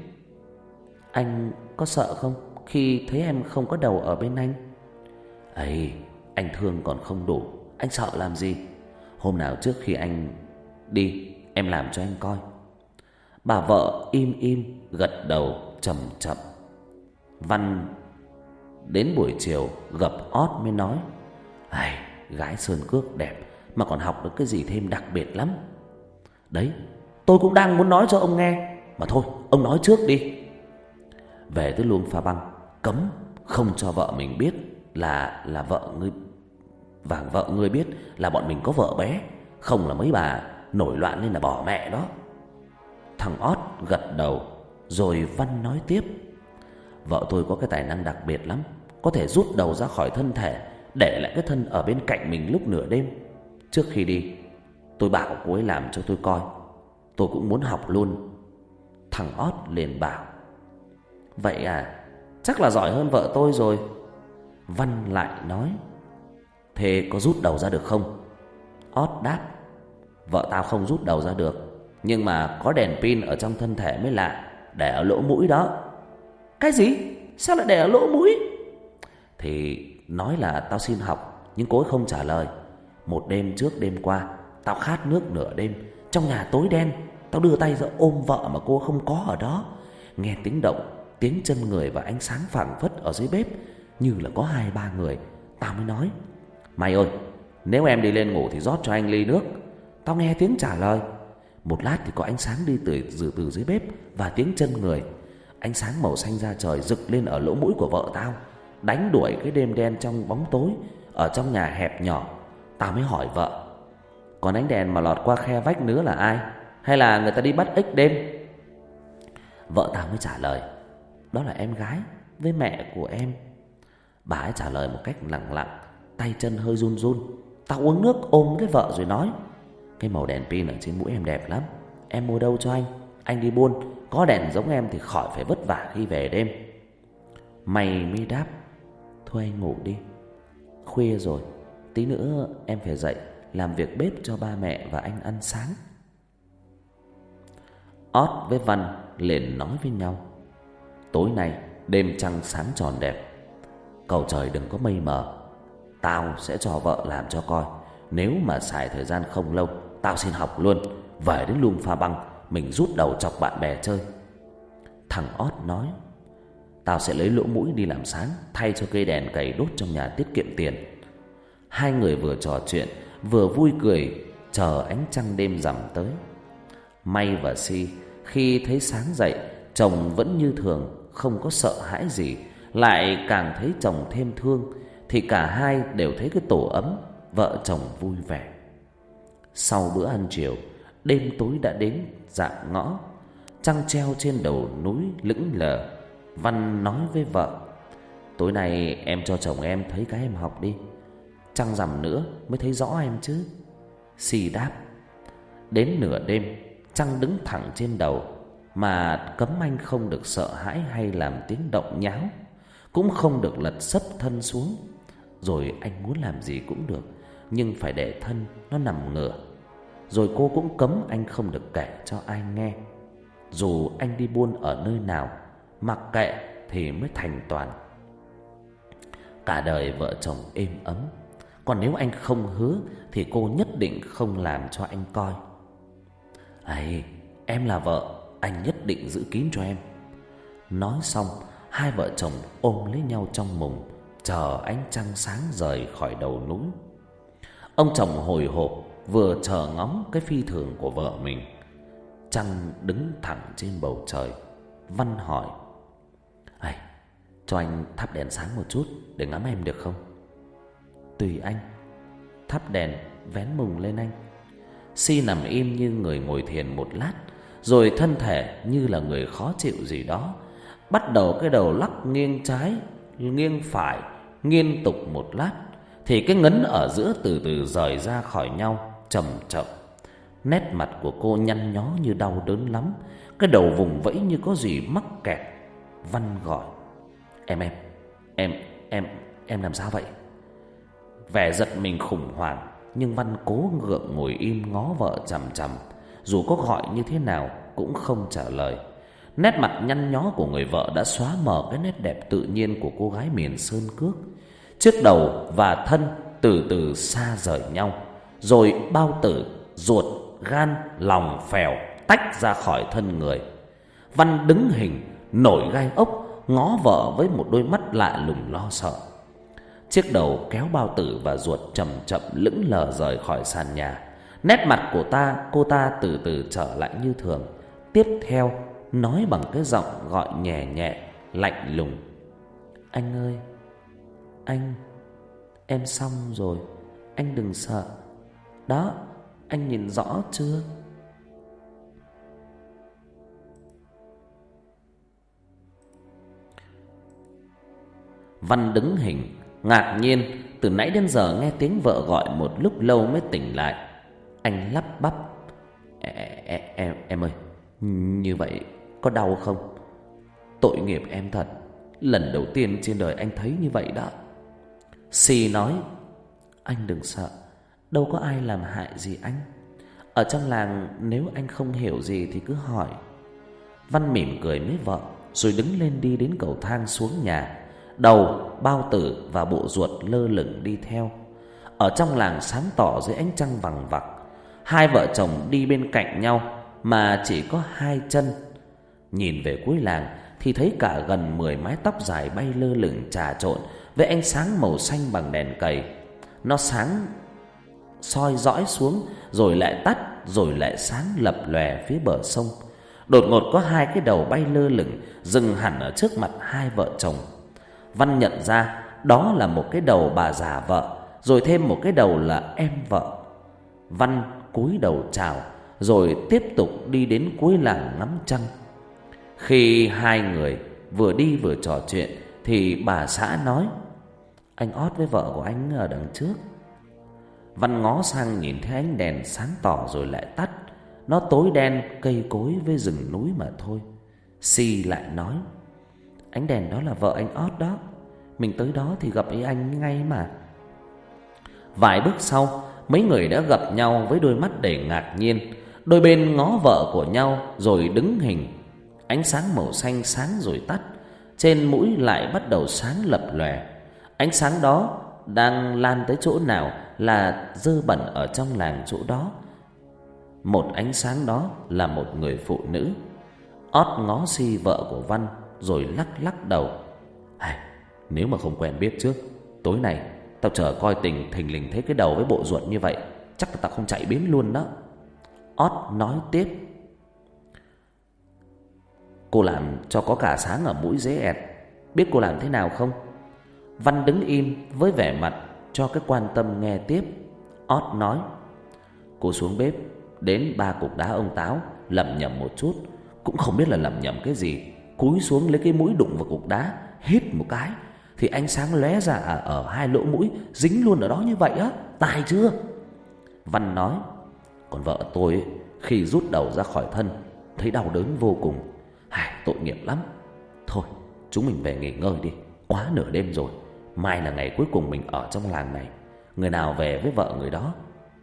Anh có sợ không khi thấy em không có đầu ở bên anh? Ấy, anh thương còn không đủ, anh sợ làm gì? Hôm nào trước khi anh đi, em làm cho anh coi. Bà vợ im im gật đầu chậm chậm. Văn đến buổi chiều gặp Ót mới nói: Gái sơn cước đẹp mà còn học được cái gì thêm đặc biệt lắm. Đấy, tôi cũng đang muốn nói cho ông nghe, mà thôi, ông nói trước đi. Về tới Luông Pha Băng, cấm không cho vợ mình biết là vợ ngươi, và vợ ngươi biết là bọn mình có vợ bé, không là mấy bà nổi loạn lên là bỏ mẹ đó. Thằng Ót gật đầu, rồi Văn nói tiếp: Vợ tôi có cái tài năng đặc biệt lắm, có thể rút đầu ra khỏi thân thể, để lại cái thân ở bên cạnh mình lúc nửa đêm. Trước khi đi, tôi bảo cô ấy làm cho tôi coi. Tôi cũng muốn học luôn. Thằng Ót liền bảo: Vậy à, chắc là giỏi hơn vợ tôi rồi. Văn lại nói: Thế có rút đầu ra được không? Ót đáp: Vợ tao không rút đầu ra được, nhưng mà có đèn pin ở trong thân thể mới lạ, để ở lỗ mũi đó. Cái gì? Sao lại để ở lỗ mũi? Thì nói là tao xin học, nhưng cô ấy không trả lời. Một đêm trước đêm qua, tao khát nước nửa đêm, trong nhà tối đen, tao đưa tay ra ôm vợ mà cô không có ở đó. Nghe tiếng động, tiếng chân người và ánh sáng phảng phất ở dưới bếp, như là có 2-3 người. Tao mới nói: Mày ơi, nếu em đi lên ngủ thì rót cho anh ly nước. Tao nghe tiếng trả lời. Một lát thì có ánh sáng đi từ dưới bếp và tiếng chân người. Ánh sáng màu xanh da trời rực lên ở lỗ mũi của vợ tao, đánh đuổi cái đêm đen trong bóng tối ở trong nhà hẹp nhỏ. Tao mới hỏi vợ: Còn ánh đèn mà lọt qua khe vách nứa là ai? Hay là người ta đi bắt ếch đêm? Vợ tao mới trả lời: Đó là em gái với mẹ của em. Bà ấy trả lời một cách lẳng lặng, tay chân hơi run run. Tao uống nước ôm cái vợ rồi nói: Cái màu đèn pin ở trên mũi em đẹp lắm, em mua đâu cho anh? Anh đi buôn, có đèn giống em thì khỏi phải vất vả khi về đêm. Mày mới đáp: Thôi anh ngủ đi, khuya rồi, tí nữa em phải dậy làm việc bếp cho ba mẹ và anh ăn sáng. Ót với Văn liền nói với nhau: Tối nay đêm trăng sáng tròn đẹp, cầu trời đừng có mây mờ. Tao sẽ cho vợ làm cho coi. Nếu mà xài thời gian không lâu, tao xin học luôn, về đến Luông Pha Băng, mình rút đầu chọc bạn bè chơi. Thằng Ót nói: Tao sẽ lấy lỗ mũi đi làm sáng, thay cho cây đèn cầy đốt trong nhà tiết kiệm tiền. Hai người vừa trò chuyện vừa vui cười, chờ ánh trăng đêm rằm tới. May và Si khi thấy sáng dậy, chồng vẫn như thường, không có sợ hãi gì, lại càng thấy chồng thêm thương, thì cả hai đều thấy cái tổ ấm, vợ chồng vui vẻ. Sau bữa ăn chiều, đêm tối đã đến rạng ngõ. Trăng treo trên đầu núi lững lờ. Văn nói với vợ: Tối nay em cho chồng em thấy cái em học đi, trăng rằm nữa mới thấy rõ em chứ. Si đáp: Đến nửa đêm, trăng đứng thẳng trên đầu, mà cấm anh không được sợ hãi hay làm tiếng động nháo, cũng không được lật sấp thân xuống. Rồi anh muốn làm gì cũng được, nhưng phải để thân nó nằm ngửa. Rồi cô cũng cấm anh không được kể cho ai nghe. Dù anh đi buôn ở nơi nào, mặc kệ thì mới thành toàn. Cả đời vợ chồng êm ấm. Còn nếu anh không hứa thì cô nhất định không làm cho anh coi. Ấy, em là vợ, anh nhất định giữ kín cho em. Nói xong, hai vợ chồng ôm lấy nhau trong mùng, chờ ánh trăng sáng rời khỏi đầu núi. Ông chồng hồi hộp vừa chờ ngóng cái phi thường của vợ mình. Trăng đứng thẳng trên bầu trời. Văn hỏi: Ây, cho anh thắp đèn sáng một chút để ngắm em được không? Tùy anh. Thắp đèn vén mùng lên anh. Si nằm im như người ngồi thiền một lát, rồi thân thể như là người khó chịu gì đó, bắt đầu cái đầu lắc nghiêng trái nghiêng phải liên tục một lát, thì cái ngấn ở giữa từ từ rời ra khỏi nhau chậm chậm. Nét mặt của cô nhăn nhó như đau đớn lắm, cái đầu vùng vẫy như có gì mắc kẹt. Văn gọi: Em làm sao vậy? Vẻ giật mình khủng hoảng, nhưng Văn cố gượng ngồi im ngó vợ chằm chằm. Dù có gọi như thế nào cũng không trả lời. Nét mặt nhăn nhó của người vợ đã xóa mờ cái nét đẹp tự nhiên của cô gái miền sơn cước. Chiếc đầu và thân từ từ xa rời nhau, rồi bao tử, ruột, gan, lòng, phèo tách ra khỏi thân người. Văn đứng hình, nổi gai ốc, ngó vợ với một đôi mắt lạ lùng lo sợ. Chiếc đầu kéo bao tử và ruột chậm chậm lững lờ rời khỏi sàn nhà. Nét mặt của cô ta từ từ trở lại như thường. Tiếp theo nói bằng cái giọng gọi nhẹ nhẹ, lạnh lùng: Anh ơi, em xong rồi, anh đừng sợ. Đó, anh nhìn rõ chưa? Văn đứng hình, ngạc nhiên, từ nãy đến giờ nghe tiếng vợ gọi một lúc lâu mới tỉnh lại. Anh lắp bắp: Em ơi, như vậy có đau không? Tội nghiệp em thật, lần đầu tiên trên đời anh thấy như vậy đó. Si nói: Anh đừng sợ, đâu có ai làm hại gì anh. Ở trong làng nếu anh không hiểu gì thì cứ hỏi. Văn mỉm cười với vợ, rồi đứng lên đi đến cầu thang xuống nhà. Đầu, bao tử và bộ ruột lơ lửng đi theo. Ở trong làng sáng tỏ dưới ánh trăng vằng vặc. Hai vợ chồng đi bên cạnh nhau mà chỉ có hai chân. Nhìn về cuối làng thì thấy cả gần 10 mái tóc dài bay lơ lửng trà trộn với ánh sáng màu xanh bằng đèn cầy. Nó sáng soi dõi xuống, rồi lại tắt, rồi lại sáng lập lòe phía bờ sông. Đột ngột có hai cái đầu bay lơ lửng dừng hẳn ở trước mặt hai vợ chồng. Văn nhận ra đó là một cái đầu bà già vợ, rồi thêm một cái đầu là em vợ. Văn cúi đầu chào, rồi tiếp tục đi đến cuối làng ngắm trăng. Khi hai người vừa đi vừa trò chuyện thì bà xã nói: Anh Ót với vợ của anh ở đằng trước. Văn ngó sang nhìn thấy ánh đèn sáng tỏ rồi lại tắt. Nó tối đen, cây cối với rừng núi mà thôi. Si lại nói: Ánh đèn đó là vợ anh Ót đó. Mình tới đó thì gặp ý anh ngay mà. Vài bước sau, mấy người đã gặp nhau với đôi mắt đầy ngạc nhiên. Đôi bên ngó vợ của nhau rồi đứng hình. Ánh sáng màu xanh sáng rồi tắt. Trên mũi lại bắt đầu sáng lập lòe. Ánh sáng đó đang lan tới chỗ nào là dơ bẩn ở trong làng chỗ đó. Một ánh sáng đó là một người phụ nữ. Ót ngó Si vợ của Văn rồi lắc đầu: Nếu mà không quen biết trước, tối nay tao chờ coi tình thình lình thấy cái đầu với bộ ruột như vậy, chắc là tao không chạy biến luôn đó. Ót nói tiếp: Cô làm cho có cả sáng ở mũi dễ ẹt. Biết cô làm thế nào không? Văn đứng im với vẻ mặt cho cái quan tâm nghe tiếp. Ót nói: Cô xuống bếp đến 3 cục đá ông táo, lẩm nhẩm một chút, cũng không biết là lẩm nhẩm cái gì. Cúi xuống lấy cái mũi đụng vào cục đá, hít một cái thì ánh sáng lóe ra ở hai lỗ mũi, dính luôn ở đó như vậy á. Tài chưa? Văn nói: Còn vợ tôi ấy, khi rút đầu ra khỏi thân thấy đau đớn vô cùng. Tội nghiệp lắm. Thôi chúng mình về nghỉ ngơi đi, quá nửa đêm rồi. Mai là ngày cuối cùng mình ở trong làng này. Người nào về với vợ người đó.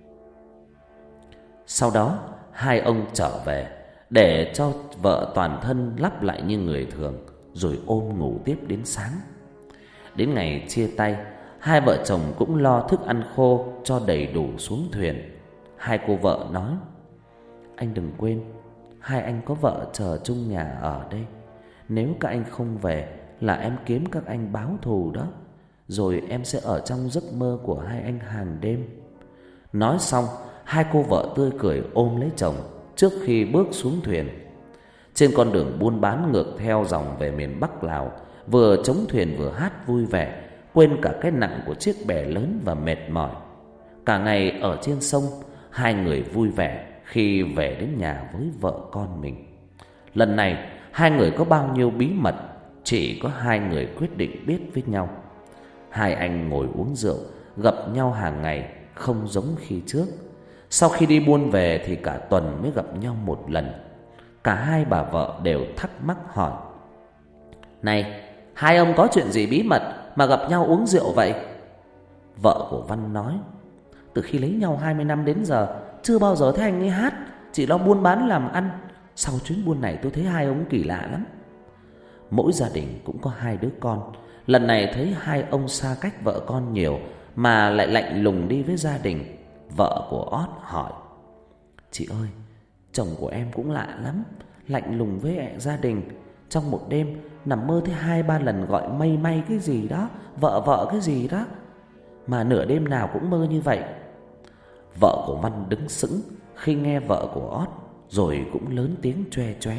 Sau đó hai ông trở về để cho vợ toàn thân lắp lại như người thường, rồi ôm ngủ tiếp đến sáng. Đến ngày chia tay, hai vợ chồng cũng lo thức ăn khô cho đầy đủ xuống thuyền. Hai cô vợ nói: Anh đừng quên, hai anh có vợ chờ chung nhà ở đây. Nếu các anh không về là em kiếm các anh báo thù đó. Rồi em sẽ ở trong giấc mơ của hai anh hàng đêm. Nói xong, hai cô vợ tươi cười ôm lấy chồng trước khi bước xuống thuyền. Trên con đường buôn bán ngược theo dòng về miền Bắc Lào, vừa chống thuyền vừa hát vui vẻ, quên cả cái nặng của chiếc bè lớn và mệt mỏi. Cả ngày ở trên sông, hai người vui vẻ khi về đến nhà với vợ con mình. Lần này hai người có bao nhiêu bí mật chỉ có hai người quyết định biết với nhau. Hai anh ngồi uống rượu, gặp nhau hàng ngày, không giống khi trước. Sau khi đi buôn về thì cả tuần mới gặp nhau một lần. Cả hai bà vợ đều thắc mắc hỏi: Này, hai ông có chuyện gì bí mật mà gặp nhau uống rượu vậy? Vợ của Văn nói: Từ khi lấy nhau 20 năm đến giờ, chưa bao giờ thấy anh ấy hát, chỉ lo buôn bán làm ăn. Sau chuyến buôn này tôi thấy hai ông kỳ lạ lắm. Mỗi gia đình cũng có hai đứa con. Lần này thấy hai ông xa cách vợ con nhiều mà lại lạnh lùng đi với gia đình. Vợ của Ót hỏi: Chị ơi, chồng của em cũng lạ lắm, lạnh lùng với gia đình. Trong một đêm nằm mơ thấy 2-3 lần gọi mây may cái gì đó, vợ cái gì đó, mà nửa đêm nào cũng mơ như vậy. Vợ của Văn đứng sững khi nghe vợ của Ót, rồi cũng lớn tiếng choe choé: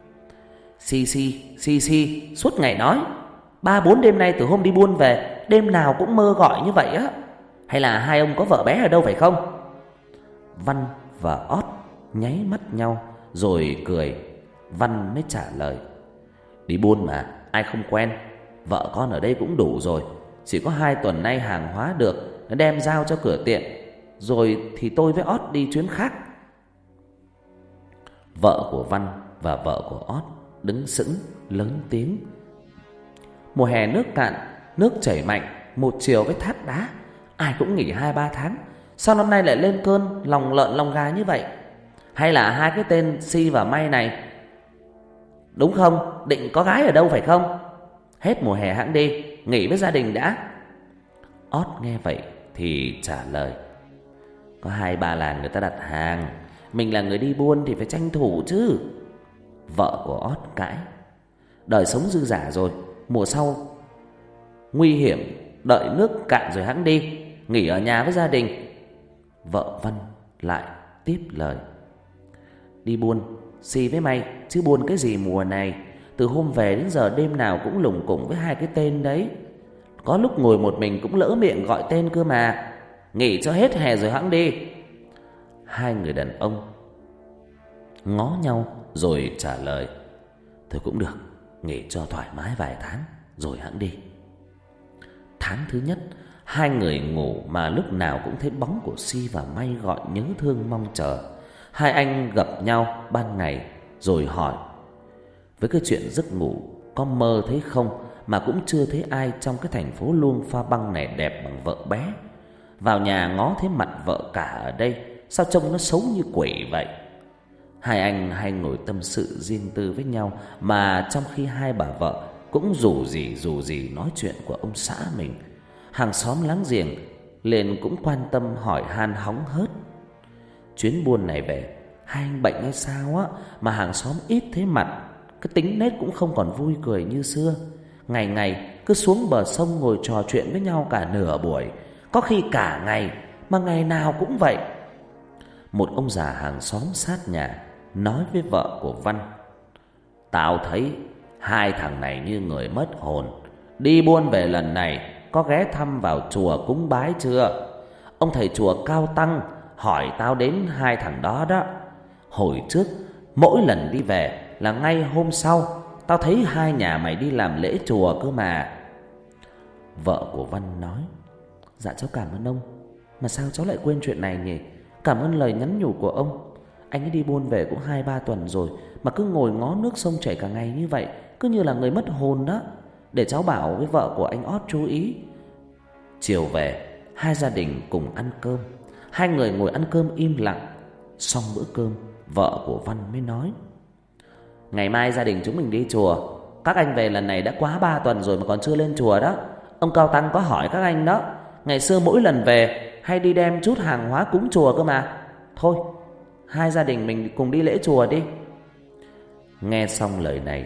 Si, suốt ngày nói 3-4 đêm nay từ hôm đi buôn về, đêm nào cũng mơ gọi như vậy á. Hay là hai ông có vợ bé ở đâu phải không? Văn và Ót nháy mắt nhau rồi cười. Văn mới trả lời: Đi buôn mà, ai không quen. Vợ con ở đây cũng đủ rồi, chỉ có 2 tuần nay hàng hóa được, nó đem giao cho cửa tiệm, rồi thì tôi với Ót đi chuyến khác. Vợ của Văn và vợ của Ót đứng sững lớn tiếng: Mùa hè nước cạn, nước chảy mạnh, một chiều với thác đá, ai cũng nghỉ 2-3 tháng, sao năm nay lại lên cơn lòng lợn lòng gà như vậy? Hay là hai cái tên Si và May này, đúng không? Định có gái ở đâu phải không? Hết mùa hè hẵng đi, nghỉ với gia đình đã. Ót nghe vậy thì trả lời: Có 2-3 làng người ta đặt hàng, mình là người đi buôn thì phải tranh thủ chứ. Vợ của Ót cãi: Đời sống dư dả rồi, mùa sau nguy hiểm, đợi nước cạn rồi hẵng đi, nghỉ ở nhà với gia đình. Vợ Văn lại tiếp lời: Đi buôn Si với May, chứ buôn cái gì mùa này, từ hôm về đến giờ đêm nào cũng lủng củng với hai cái tên đấy. Có lúc ngồi một mình cũng lỡ miệng gọi tên cơ mà. Nghỉ cho hết hè rồi hẵng đi. Hai người đàn ông ngó nhau rồi trả lời: Thôi cũng được, nghỉ cho thoải mái vài tháng rồi hẵng đi. Tháng thứ nhất, hai người ngủ mà lúc nào cũng thấy bóng của Si và May gọi nhớ thương mong chờ. Hai anh gặp nhau ban ngày rồi hỏi: Với cái chuyện giấc ngủ, có mơ thấy không mà cũng chưa thấy ai trong cái thành phố Luông Pha Băng này đẹp bằng vợ bé. Vào nhà ngó thấy mặt vợ cả ở đây, sao trông nó xấu như quỷ vậy? Hai anh hay ngồi tâm sự riêng tư với nhau, mà trong khi hai bà vợ cũng rủ rỉ nói chuyện của ông xã mình. Hàng xóm láng giềng liền cũng quan tâm hỏi han hóng hớt: Chuyến buôn này về, hai anh bệnh hay sao á mà hàng xóm ít thấy mặt, cái tính nết cũng không còn vui cười như xưa. Ngày ngày cứ xuống bờ sông ngồi trò chuyện với nhau cả nửa buổi, có khi cả ngày, mà ngày nào cũng vậy. Một ông già hàng xóm sát nhà nói với vợ của Văn: Tao thấy hai thằng này như người mất hồn. Đi buôn về lần này có ghé thăm vào chùa cúng bái chưa? Ông thầy chùa Cao Tăng hỏi tao đến hai thằng đó đó. Hồi trước mỗi lần đi về là ngay hôm sau tao thấy hai nhà mày đi làm lễ chùa cơ mà. Vợ của Văn nói: Dạ cháu cảm ơn ông, mà sao cháu lại quên chuyện này nhỉ? Cảm ơn lời nhắn nhủ của ông. Anh ấy đi buôn về cũng 2-3 tuần rồi mà cứ ngồi ngó nước sông chảy cả ngày như vậy, cứ như là người mất hồn đó. Để cháu bảo với vợ của anh Ót chú ý. Chiều về, hai gia đình cùng ăn cơm. Hai người ngồi ăn cơm im lặng. Xong bữa cơm, vợ của Văn mới nói: Ngày mai gia đình chúng mình đi chùa. Các anh về lần này đã quá 3 tuần rồi mà còn chưa lên chùa đó. Ông Cao Tăng có hỏi các anh đó. Ngày xưa mỗi lần về hay đi đem chút hàng hóa cúng chùa cơ mà. Thôi, hai gia đình mình cùng đi lễ chùa đi. Nghe xong lời này,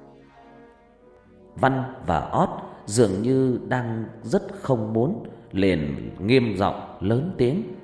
Văn và Ót dường như đang rất không muốn, liền nghiêm giọng lớn tiếng: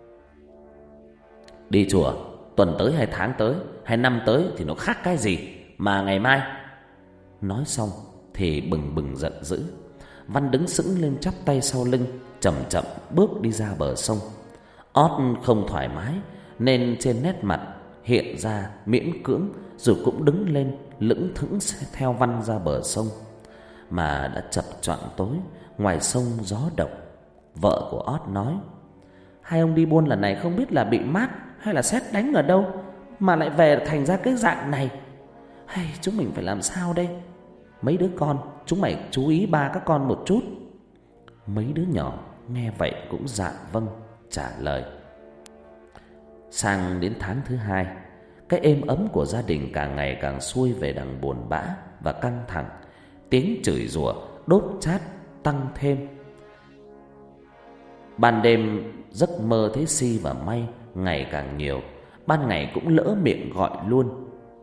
Đi chùa tuần tới hay tháng tới hay năm tới thì nó khác cái gì mà ngày mai. Nói xong thì bừng bừng giận dữ. Văn đứng sững lên chắp tay sau lưng, chậm chậm bước đi ra bờ sông. Ót không thoải mái nên trên nét mặt hiện ra miễn cưỡng, rồi cũng đứng lên lững thững theo Văn ra bờ sông. Mà đã chập choạng tối, ngoài sông gió độc. Vợ của Ót nói: Hai ông đi buôn lần này không biết là bị mát hay là sét đánh ở đâu mà lại về thành ra cái dạng này. Hay chúng mình phải làm sao đây? Mấy đứa con, chúng mày chú ý ba các con một chút. Mấy đứa nhỏ nghe vậy cũng dạ vâng trả lời. Sang đến tháng thứ 2, cái êm ấm của gia đình càng ngày càng xuôi về đằng buồn bã và căng thẳng. Tiếng chửi rủa, đốt chát tăng thêm. Ban đêm giấc mơ thấy Si và May ngày càng nhiều. Ban ngày cũng lỡ miệng gọi luôn.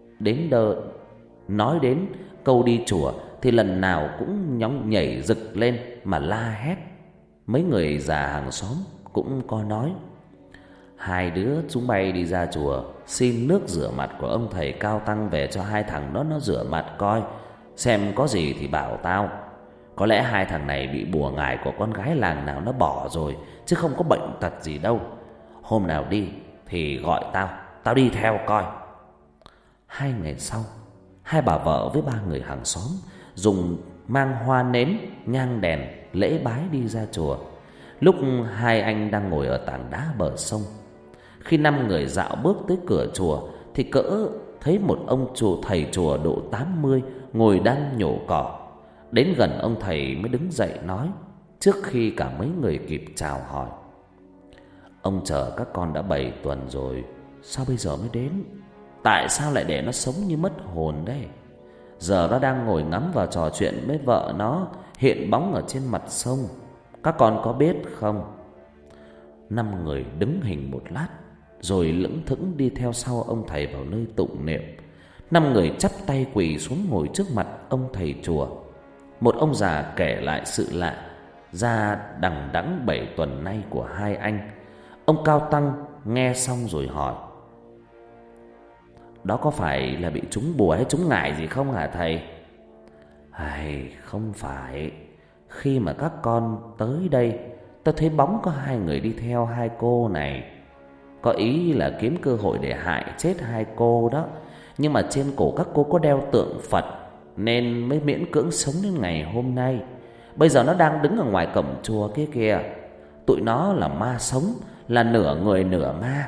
Nói đến câu đi chùa thì lần nào cũng nhóng nhảy rực lên mà la hét. Mấy người già hàng xóm cũng có nói: Hai đứa chúng bay đi ra chùa xin nước rửa mặt của ông thầy Cao Tăng về cho hai thằng đó nó rửa mặt coi, xem có gì thì bảo tao. Có lẽ hai thằng này bị bùa ngải của con gái làng nào nó bỏ rồi, chứ không có bệnh tật gì đâu. Hôm nào đi thì gọi tao đi theo coi. 2 ngày sau, hai bà vợ với 3 người hàng xóm dùng mang hoa nến, nhang đèn, lễ bái đi ra chùa. Lúc hai anh đang ngồi ở tảng đá bờ sông, khi 5 người dạo bước tới cửa chùa thì cỡ thấy một ông thầy chùa độ 80 ngồi đang nhổ cỏ. Đến gần ông thầy mới đứng dậy nói, trước khi cả mấy người kịp chào hỏi: "Ông chờ các con đã 7 tuần rồi, sao bây giờ mới đến? Tại sao lại để nó sống như mất hồn đấy? Giờ nó đang ngồi ngắm và trò chuyện với vợ nó hiện bóng ở trên mặt sông. Các con có biết không?" 5 người đứng hình một lát rồi lững thững đi theo sau ông thầy vào nơi tụng niệm. 5 người chắp tay quỳ xuống ngồi trước mặt ông thầy chùa. Một ông già kể lại sự lạ ra đằng đẵng 7 tuần nay của hai anh. Ông Cao Tăng nghe xong rồi hỏi: "Đó có phải là bị trúng bùa hay trúng ngải gì không hả thầy?" "Hay không phải. Khi mà các con tới đây, tôi thấy bóng có 2 người đi theo hai cô này. Có ý là kiếm cơ hội để hại chết hai cô đó. Nhưng mà trên cổ các cô có đeo tượng Phật nên mới miễn cưỡng sống đến ngày hôm nay. Bây giờ nó đang đứng ở ngoài cổng chùa kia kìa. Tụi nó là ma sống, là nửa người nửa ma."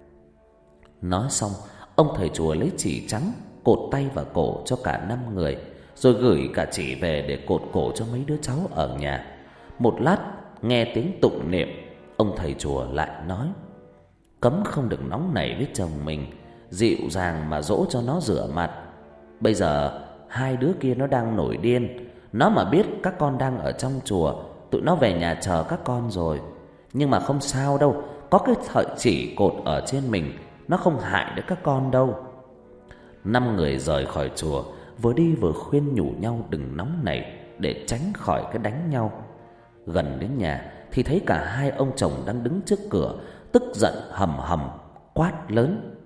Nói xong, ông thầy chùa lấy chỉ trắng cột tay và cổ cho cả 5 người, rồi gửi cả chỉ về để cột cổ cho mấy đứa cháu ở nhà. Một lát nghe tiếng tụng niệm, ông thầy chùa lại nói: "Cấm không được nóng nảy với chồng mình, dịu dàng mà dỗ cho nó rửa mặt. Bây giờ 2 đứa kia nó đang nổi điên. Nó mà biết các con đang ở trong chùa, tụi nó về nhà chờ các con rồi. Nhưng mà không sao đâu, có cái sợi chỉ cột ở trên mình, nó không hại được các con đâu." 5 người rời khỏi chùa, vừa đi vừa khuyên nhủ nhau đừng nóng nảy để tránh khỏi cái đánh nhau. Gần đến nhà thì thấy cả 2 ông chồng đang đứng trước cửa, tức giận hầm hầm quát lớn: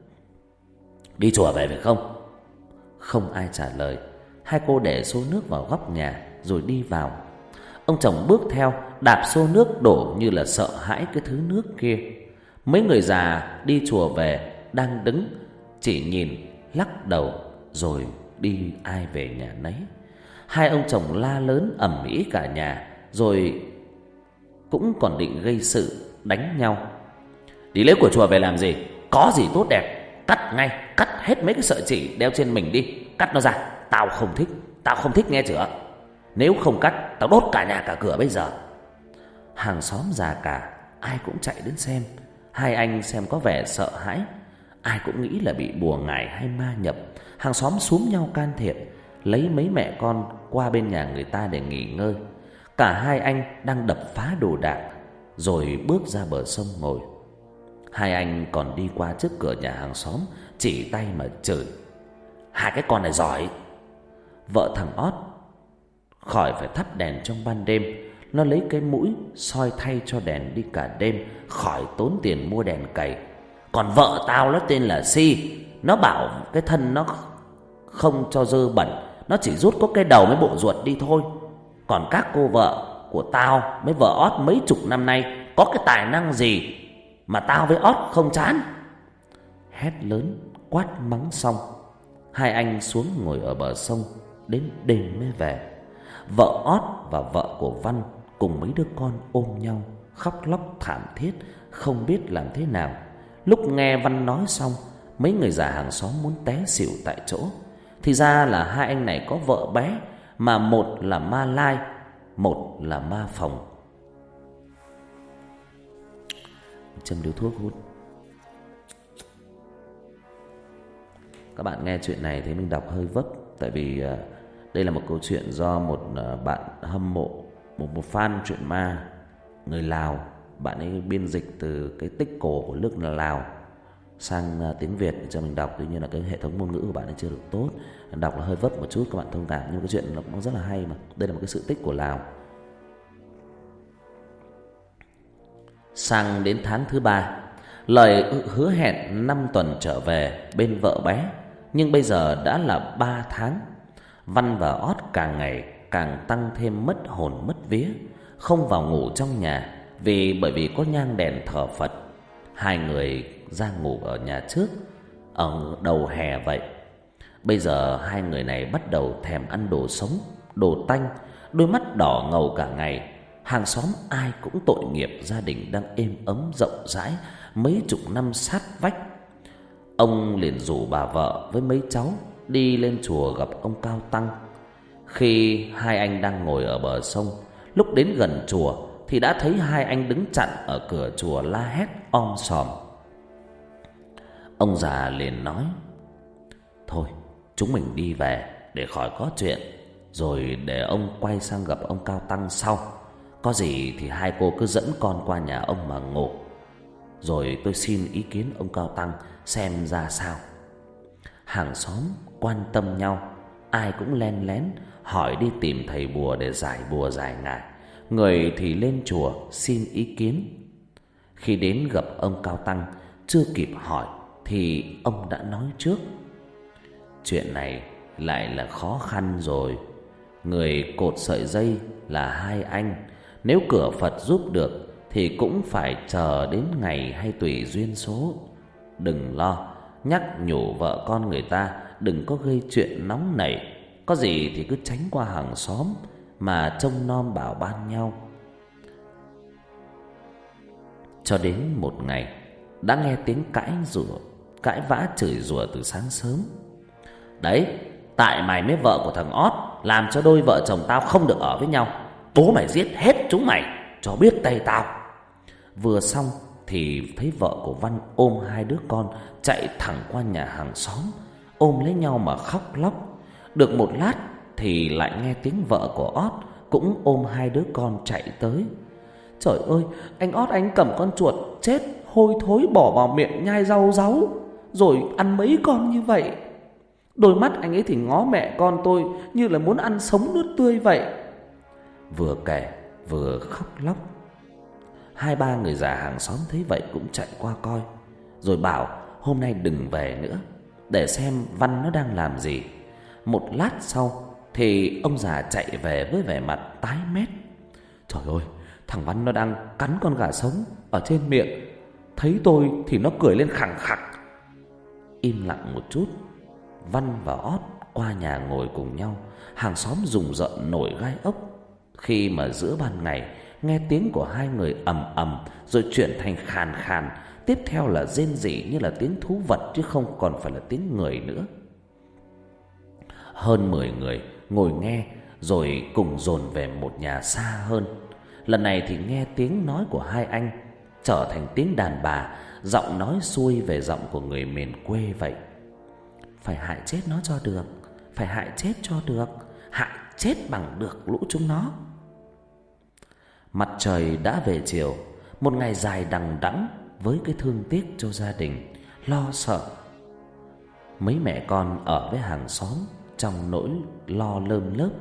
"Đi chùa về phải không?" Không ai trả lời. 2 cô để xô nước vào góc nhà rồi đi vào. Ông chồng bước theo, đạp xô nước đổ như là sợ hãi cái thứ nước kia. Mấy người già đi chùa về đang đứng chỉ nhìn lắc đầu rồi đi ai về nhà nấy. 2 ông chồng la lớn ầm ĩ cả nhà, rồi cũng còn định gây sự đánh nhau. "Đi lấy của chùa về làm gì? Có gì tốt đẹp, cắt ngay, cắt hết mấy cái sợi chỉ đeo trên mình đi, cắt nó ra. Tao không thích nghe chưa? Nếu không cắt, tao đốt cả nhà cả cửa bây giờ." Hàng xóm già cả ai cũng chạy đến xem. 2 anh xem có vẻ sợ hãi, ai cũng nghĩ là bị bùa ngải hay ma nhập. Hàng xóm xúm nhau can thiệp, lấy mấy mẹ con qua bên nhà người ta để nghỉ ngơi. Cả 2 anh đang đập phá đồ đạc rồi bước ra bờ sông ngồi. 2 anh còn đi qua trước cửa nhà hàng xóm, chỉ tay mà chửi: "Hai cái con này giỏi." Vợ thằng Ót khỏi phải thắp đèn trong ban đêm, nó lấy cái mũi soi thay cho đèn đi cả đêm, khỏi tốn tiền mua đèn cày. Còn vợ tao nó tên là Si, nó bảo cái thân nó không cho dơ bẩn, nó chỉ rút có cái đầu với bộ ruột đi thôi. Còn các cô vợ của tao với vợ Ót mấy chục năm nay có cái tài năng gì mà tao với Ót không chán. Hét lớn quát mắng xong, 2 anh xuống ngồi ở bờ sông đến đêm mới về. Vợ Ót và vợ của Văn cùng mấy đứa con ôm nhau khóc lóc thảm thiết, không biết làm thế nào. Lúc nghe Văn nói xong, mấy người già hàng xóm muốn té xỉu tại chỗ. Thì ra là 2 anh này có vợ bé, mà một là ma lai, một là ma phòng. Châm điếu thuốc hút. Các bạn nghe chuyện này thấy mình đọc hơi vấp, tại vì đây là một câu chuyện do một bạn hâm mộ, một fan truyện ma người Lào. Bạn ấy biên dịch từ cái tích cổ của nước Lào sang tiếng Việt để cho mình đọc. Tuy nhiên là cái hệ thống ngôn ngữ của bạn ấy chưa được tốt, đọc là hơi vấp một chút, các bạn thông cảm. Nhưng cái chuyện nó cũng rất là hay mà. Đây là một cái sự tích của Lào. Sang đến tháng thứ 3, lời hứa hẹn 5 tuần trở về bên vợ bé, nhưng bây giờ đã là 3 tháng. Văn và Ót càng ngày càng tăng thêm mất hồn mất vía, không vào ngủ trong nhà bởi vì có nhang đèn thờ Phật. 2 người ra ngủ ở nhà trước, ở đầu hè vậy. Bây giờ 2 người này bắt đầu thèm ăn đồ sống, đồ tanh, đôi mắt đỏ ngầu cả ngày. Hàng xóm ai cũng tội nghiệp gia đình đang êm ấm rộng rãi mấy chục năm sát vách. Ông liền rủ bà vợ với mấy cháu đi lên chùa gặp ông Cao Tăng. Khi hai anh đang ngồi ở bờ sông, lúc đến gần chùa thì đã thấy hai anh đứng chặn ở cửa chùa la hét om sòm. Ông già liền nói: "Thôi, chúng mình đi về để khỏi có chuyện, rồi để ông quay sang gặp ông Cao Tăng sau. Có gì thì hai cô cứ dẫn con qua nhà ông mà ngủ, rồi tôi xin ý kiến ông Cao Tăng xem ra sao." Hàng xóm quan tâm nhau, ai cũng len lén hỏi đi tìm thầy bùa để giải bùa giải ngải, người thì lên chùa xin ý kiến. Khi đến gặp ông Cao Tăng, chưa kịp hỏi thì ông đã nói trước: "Chuyện này lại là khó khăn rồi. Người cột sợi dây là hai anh, nếu cửa Phật giúp được thì cũng phải chờ đến ngày hay tùy duyên số. Đừng lo, nhắc nhủ vợ con người ta đừng có gây chuyện nóng nảy. Có gì thì cứ tránh qua hàng xóm mà trông nom bảo ban nhau." Cho đến một ngày, đã nghe tiếng cãi vã chửi rủa từ sáng sớm. "Đấy, tại mày mới vợ của thằng Ót, làm cho đôi vợ chồng tao không được ở với nhau. Bố mày giết hết chúng mày, cho biết tay tao." Vừa xong thì thấy vợ của Văn ôm hai đứa con chạy thẳng qua nhà hàng xóm, ôm lấy nhau mà khóc lóc. Được một lát thì lại nghe tiếng vợ của Ót cũng ôm hai đứa con chạy tới. "Trời ơi, anh Ót anh cầm con chuột chết hôi thối bỏ vào miệng nhai rau ráu, rồi ăn mấy con như vậy. Đôi mắt anh ấy thì ngó mẹ con tôi như là muốn ăn sống nuốt tươi vậy." Vừa kể vừa khóc lóc. Hai ba người già hàng xóm thấy vậy cũng chạy qua coi, rồi bảo hôm nay đừng về nữa, để xem Văn nó đang làm gì. Một lát sau thì ông già chạy về với vẻ mặt tái mét. "Trời ơi, thằng Văn nó đang cắn con gà sống ở trên miệng. Thấy tôi thì nó cười lên khẳng khặc." Im lặng một chút, Văn và Ót qua nhà ngồi cùng nhau. Hàng xóm rùng rợn nổi gai ốc khi mà giữa ban ngày nghe tiếng của hai người ầm ầm, rồi chuyển thành khàn khàn, tiếp theo là rên rỉ như là tiếng thú vật chứ không còn phải là tiếng người nữa. Hơn 10 người ngồi nghe rồi cùng dồn về một nhà xa hơn. Lần này thì nghe tiếng nói của hai anh trở thành tiếng đàn bà, giọng nói xuôi về giọng của người miền quê vậy. "Phải hại chết nó cho được, phải hại chết cho được, hại chết bằng được lũ chúng nó." Mặt trời đã về chiều, một ngày dài đằng đẵng với cái thương tiếc cho gia đình, lo sợ. Mấy mẹ con ở với hàng xóm trong nỗi lo lơm lớp.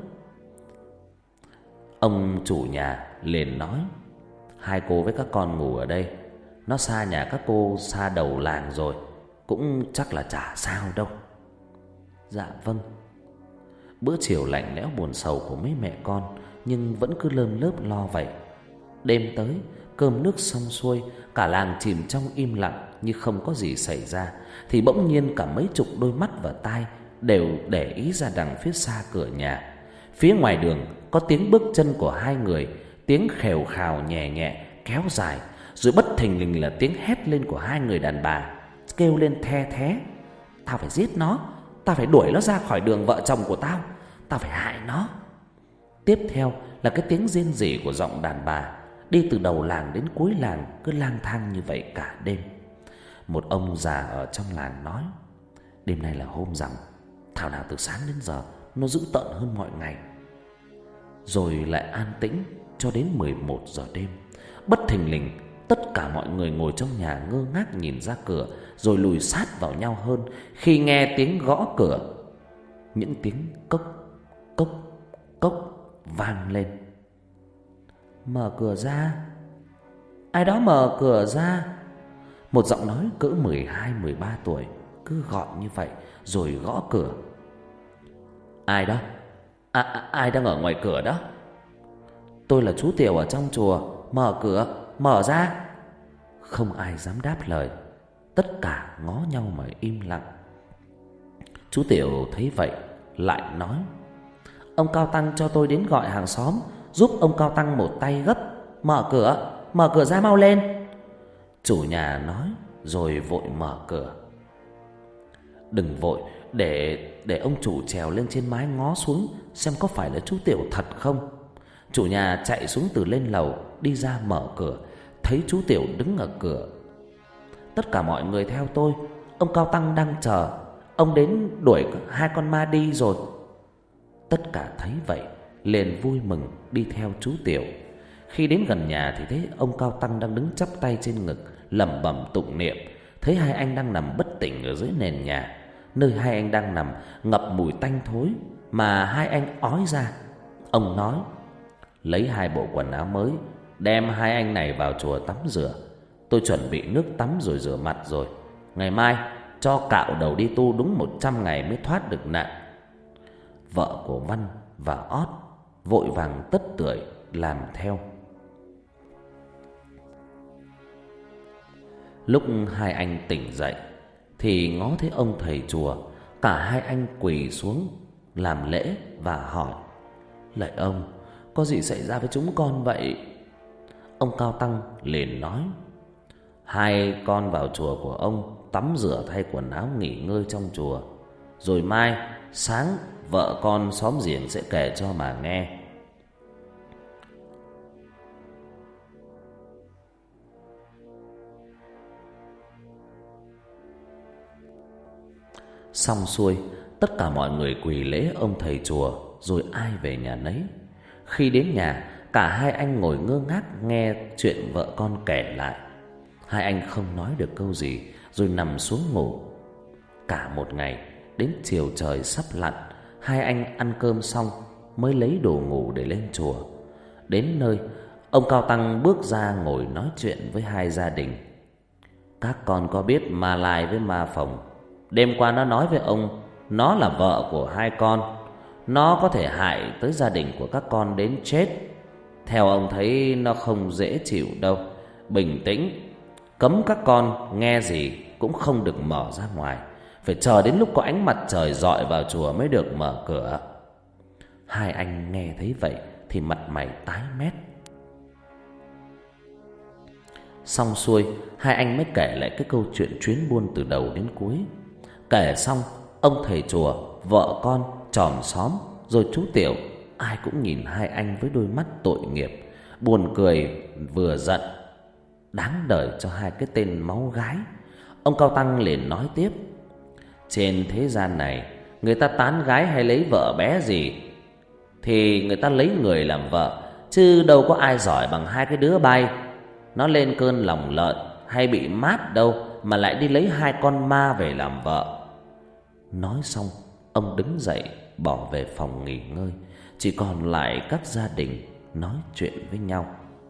Ông chủ nhà liền nói: "Hai cô với các con ngủ ở đây, nó xa nhà các cô xa đầu làng rồi, cũng chắc là chả sao đâu." "Dạ vâng." Bữa chiều lạnh lẽo buồn sầu của mấy mẹ con nhưng vẫn cứ lơm lớp lo vậy. Đêm tới, cơm nước xong xuôi, cả làng chìm trong im lặng như không có gì xảy ra, thì bỗng nhiên cả mấy chục đôi mắt và tai đều để ý ra đằng phía xa cửa nhà. Phía ngoài đường có tiếng bước chân của hai người, tiếng khèo khào nhẹ nhẹ kéo dài, rồi bất thình lình là tiếng hét lên của hai người đàn bà, kêu lên the thé: "Tao phải giết nó, tao phải đuổi nó ra khỏi đường vợ chồng của tao, tao phải hại nó." Tiếp theo là cái tiếng rên rỉ của giọng đàn bà, đi từ đầu làng đến cuối làng, cứ lang thang như vậy cả đêm. Một ông già ở trong làng nói: "Đêm nay là hôm rằm, thảo nào từ sáng đến giờ nó dữ tợn hơn mọi ngày." Rồi lại an tĩnh cho đến 11 giờ đêm. Bất thình lình, tất cả mọi người ngồi trong nhà ngơ ngác nhìn ra cửa, rồi lùi sát vào nhau hơn khi nghe tiếng gõ cửa. Những tiếng cốc cốc cốc vang lên. "Mở cửa ra, ai đó mở cửa ra." Một giọng nói cỡ 12-13 tuổi cứ gọi như vậy rồi gõ cửa. "Ai đó? Ai đang ở ngoài cửa đó?" "Tôi là chú Tiểu ở trong chùa, mở cửa, mở ra." Không ai dám đáp lời, tất cả ngó nhau mà im lặng. Chú Tiểu thấy vậy lại nói: ông Cao Tăng cho tôi đến gọi hàng xóm giúp ông Cao Tăng một tay gấp. Mở cửa ra mau lên." Chủ nhà nói rồi vội mở cửa. "Đừng vội, để ông chủ trèo lên trên mái ngó xuống xem có phải là chú Tiểu thật không." Chủ nhà chạy xuống từ lên lầu, đi ra mở cửa, thấy chú Tiểu đứng ở cửa. "Tất cả mọi người theo tôi, ông Cao Tăng đang chờ, ông đến đuổi hai con ma đi rồi." Tất cả thấy vậy liền vui mừng đi theo chú Tiểu. Khi đến gần nhà thì thấy ông Cao Tăng đang đứng chắp tay trên ngực, lẩm bẩm tụng niệm. Thấy hai anh đang nằm bất tỉnh ở dưới nền nhà. Nơi hai anh đang nằm ngập mùi tanh thối mà hai anh ói ra. Ông nói: "Lấy 2 bộ quần áo mới, đem hai anh này vào chùa tắm rửa. Tôi chuẩn bị nước tắm rồi rửa mặt rồi. Ngày mai cho cạo đầu đi tu đúng 100 ngày mới thoát được nạn." Vợ của Văn và Ót vội vàng tất tưởi làm theo. Lúc hai anh tỉnh dậy thì ngó thấy ông thầy chùa. Cả hai anh quỳ xuống làm lễ và hỏi: "Lạy ông, có gì xảy ra với chúng con vậy?" Ông Cao Tăng liền nói: "Hai con vào chùa của ông tắm rửa thay quần áo nghỉ ngơi trong chùa, rồi mai sáng vợ con xóm giềng sẽ kể cho mà nghe." Xong xuôi, tất cả mọi người quỳ lễ ông thầy chùa, rồi ai về nhà nấy. Khi đến nhà, cả hai anh ngồi ngơ ngác nghe chuyện vợ con kể lại. Hai anh không nói được câu gì, rồi nằm xuống ngủ. Cả một ngày, đến chiều trời sắp lặn, hai anh ăn cơm xong mới lấy đồ ngủ để lên chùa. Đến nơi, ông Cao Tăng bước ra ngồi nói chuyện với hai gia đình. "Các con có biết Ma Lai với Ma Phồng, đêm qua nó nói với ông nó là vợ của hai con. Nó có thể hại tới gia đình của các con đến chết. Theo ông thấy nó không dễ chịu đâu. Bình tĩnh, cấm các con nghe gì cũng không được mở ra ngoài, phải chờ đến lúc có ánh mặt trời rọi vào chùa mới được mở cửa." Hai anh nghe thấy vậy thì mặt mày tái mét. Xong xuôi, hai anh mới kể lại cái câu chuyện chuyến buôn từ đầu đến cuối. Kể xong, ông thầy chùa, vợ con, chòm xóm, rồi chú Tiểu, ai cũng nhìn hai anh với đôi mắt tội nghiệp, buồn cười vừa giận. Đáng đời cho hai cái tên máu gái. Ông Cao Tăng liền nói tiếp: "Trên thế gian này, người ta tán gái hay lấy vợ bé gì thì người ta lấy người làm vợ, chứ đâu có ai giỏi bằng hai cái đứa bay. Nó lên cơn lòng lợn hay bị mát đâu mà lại đi lấy hai con ma về làm vợ." Nói xong, ông đứng dậy bỏ về phòng nghỉ ngơi. Chỉ còn lại các gia đình nói chuyện với nhau.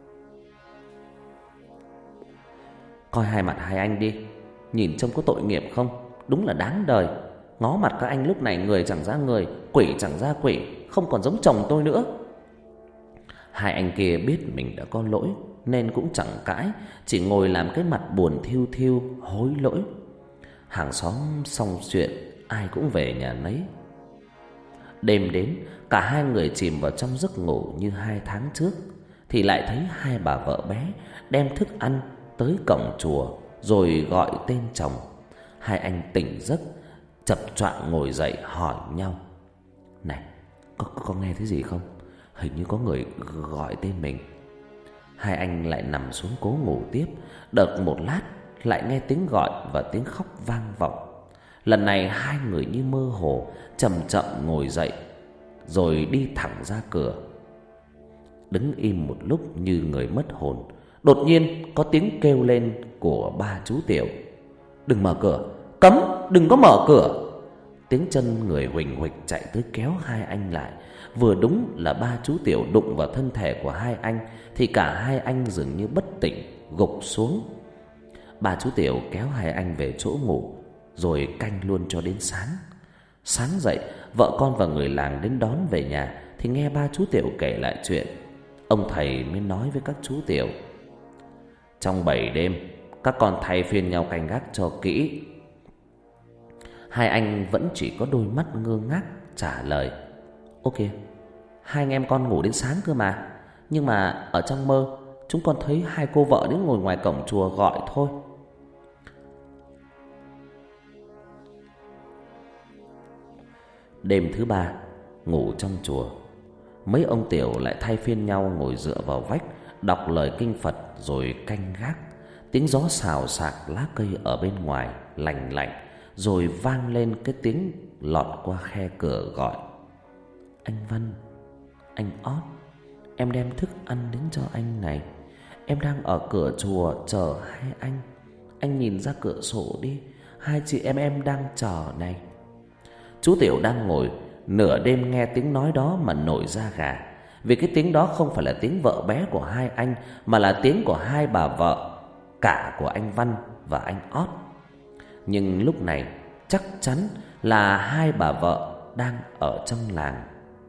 "Coi hai mặt hai anh đi, nhìn trông có tội nghiệp không? Đúng là đáng đời. Ngó mặt các anh lúc này người chẳng ra người, quỷ chẳng ra quỷ, không còn giống chồng tôi nữa." Hai anh kia biết mình đã có lỗi nên cũng chẳng cãi, chỉ ngồi làm cái mặt buồn thiu thiu hối lỗi. Hàng xóm xong chuyện, ai cũng về nhà nấy. Đêm đến, cả hai người chìm vào trong giấc ngủ như 2 tháng trước, thì lại thấy hai bà vợ bé đem thức ăn tới cổng chùa rồi gọi tên chồng. Hai anh tỉnh giấc, chập choạng ngồi dậy hỏi nhau: "Này, có nghe thấy gì không? Hình như có người gọi tên mình." Hai anh lại nằm xuống cố ngủ tiếp. Đợt một lát lại nghe tiếng gọi và tiếng khóc vang vọng. Lần này hai người như mơ hồ, chậm chậm ngồi dậy rồi đi thẳng ra cửa. Đứng im một lúc như người mất hồn, đột nhiên có tiếng kêu lên của ba chú Tiểu: "Đừng mở cửa, cấm, đừng có mở cửa." Tiếng chân người huỳnh huỳnh chạy tới kéo hai anh lại. Vừa đúng là ba chú Tiểu đụng vào thân thể của hai anh thì cả hai anh dường như bất tỉnh, gục xuống. Ba chú Tiểu kéo hai anh về chỗ ngủ rồi canh luôn cho đến sáng. Sáng dậy, vợ con và người làng đến đón về nhà thì nghe ba chú Tiểu kể lại chuyện. Ông thầy mới nói với các chú Tiểu: "Trong 7 đêm, các con thay phiên nhau canh gác cho kỹ." Hai anh vẫn chỉ có đôi mắt ngơ ngác trả lời: "Ok, hai anh em con ngủ đến sáng cơ mà. Nhưng mà ở trong mơ, chúng con thấy hai cô vợ đến ngồi ngoài cổng chùa gọi thôi. Đêm thứ ba, ngủ trong chùa, mấy ông tiểu lại thay phiên nhau ngồi dựa vào vách, đọc lời kinh Phật rồi canh gác. Tiếng gió xào xạc lá cây ở bên ngoài lành lạnh, rồi vang lên cái tiếng lọt qua khe cửa gọi: "Anh Văn, anh Ót, em đem thức ăn đến cho anh này. Em đang ở cửa chùa chờ hai anh. Anh nhìn ra cửa sổ đi, hai chị em đang chờ này." Chú Tiểu đang ngồi, nửa đêm nghe tiếng nói đó mà nổi da gà. Vì cái tiếng đó không phải là tiếng vợ bé của hai anh, mà là tiếng của hai bà vợ, cả của anh Văn và anh Ót. Nhưng lúc này chắc chắn là hai bà vợ đang ở trong làng.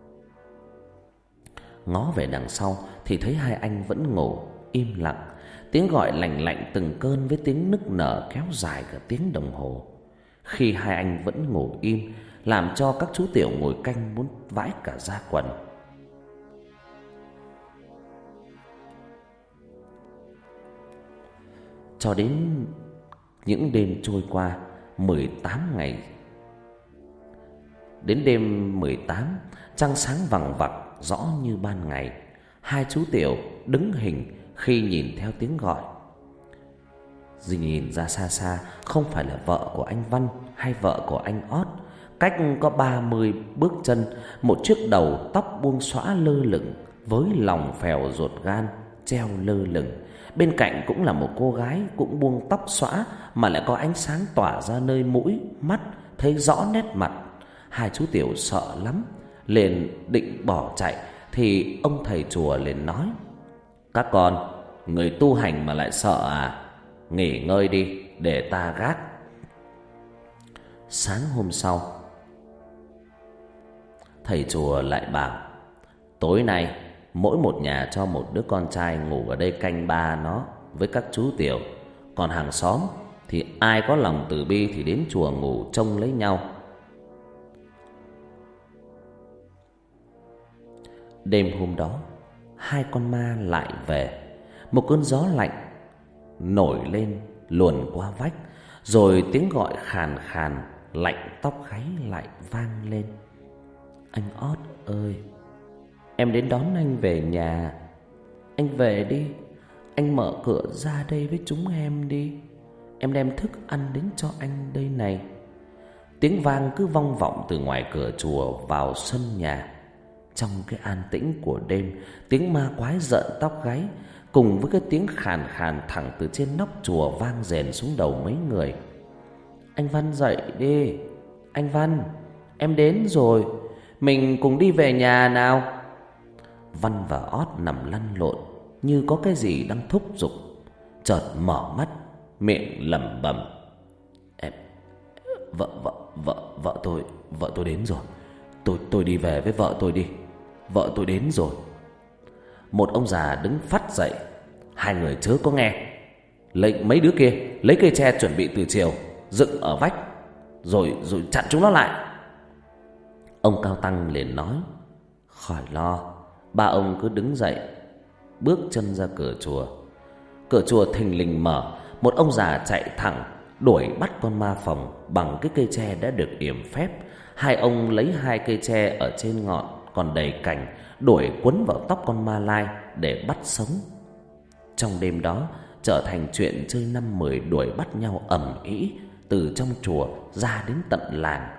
Ngó về đằng sau thì thấy hai anh vẫn ngủ im lặng. Tiếng gọi lành lạnh từng cơn với tiếng nức nở kéo dài cả tiếng đồng hồ. Khi hai anh vẫn ngủ im, làm cho các chú Tiểu ngồi canh muốn vãi cả da quần. Cho đến những đêm trôi qua 18 ngày. Đến đêm 18, trăng sáng vằng vặc rõ như ban ngày. Hai chú Tiểu đứng hình khi nhìn theo tiếng gọi. Dì nhìn ra xa xa, không phải là vợ của anh Văn hay vợ của anh Ót. Cách có 30 bước chân, một chiếc đầu tóc buông xõa lơ lửng với lòng phèo ruột gan treo lơ lửng. Bên cạnh cũng là một cô gái cũng buông tóc xõa mà lại có ánh sáng tỏa ra nơi mũi, mắt, thấy rõ nét mặt. Hai chú Tiểu sợ lắm, liền định bỏ chạy thì ông thầy chùa liền nói: "Các con, người tu hành mà lại sợ à? Nghỉ ngơi đi, để ta gác." Sáng hôm sau, thầy chùa lại bảo: "Tối nay mỗi một nhà cho một đứa con trai ngủ ở đây canh ba nó với các chú Tiểu. Còn hàng xóm thì ai có lòng từ bi thì đến chùa ngủ trông lấy nhau." Đêm hôm đó, hai con ma lại về. Một cơn gió lạnh nổi lên luồn qua vách, rồi tiếng gọi khàn khàn lạnh tóc gáy lại vang lên: "Anh Ót ơi, em đến đón anh về nhà. Anh về đi, anh mở cửa ra đây với chúng em đi. Em đem thức ăn đến cho anh đây này." Tiếng vang cứ vang vọng từ ngoài cửa chùa vào sân nhà. Trong cái an tĩnh của đêm, tiếng ma quái rợn tóc gáy cùng với cái tiếng khàn khàn thẳng từ trên nóc chùa vang rền xuống đầu mấy người. "Anh Văn dậy đi. Anh Văn, em đến rồi. Mình cùng đi về nhà nào." Văn và Ót nằm lăn lộn như có cái gì đang thúc giục. Chợt mở mắt, miệng lẩm bẩm: "Em, vợ tôi đến rồi. Tôi đi về với vợ tôi đi. Vợ tôi đến rồi." Một ông già đứng phắt dậy: "Hai người chớ có nghe. Lấy mấy đứa kia lấy cây tre chuẩn bị từ chiều dựng ở vách, rồi chặn chúng nó lại." Ông Cao Tăng liền nói: "Khỏi lo." Ba ông cứ đứng dậy, bước chân ra cửa chùa. Cửa chùa thình lình mở. Một ông già chạy thẳng đuổi bắt con ma phòng bằng cái cây tre đã được yểm phép. Hai ông lấy hai cây tre ở trên ngọn còn đầy cành, đuổi quấn vào tóc con ma lai để bắt sống. Trong đêm đó trở thành chuyện chơi năm mười đuổi bắt nhau ầm ĩ từ trong chùa ra đến tận làng.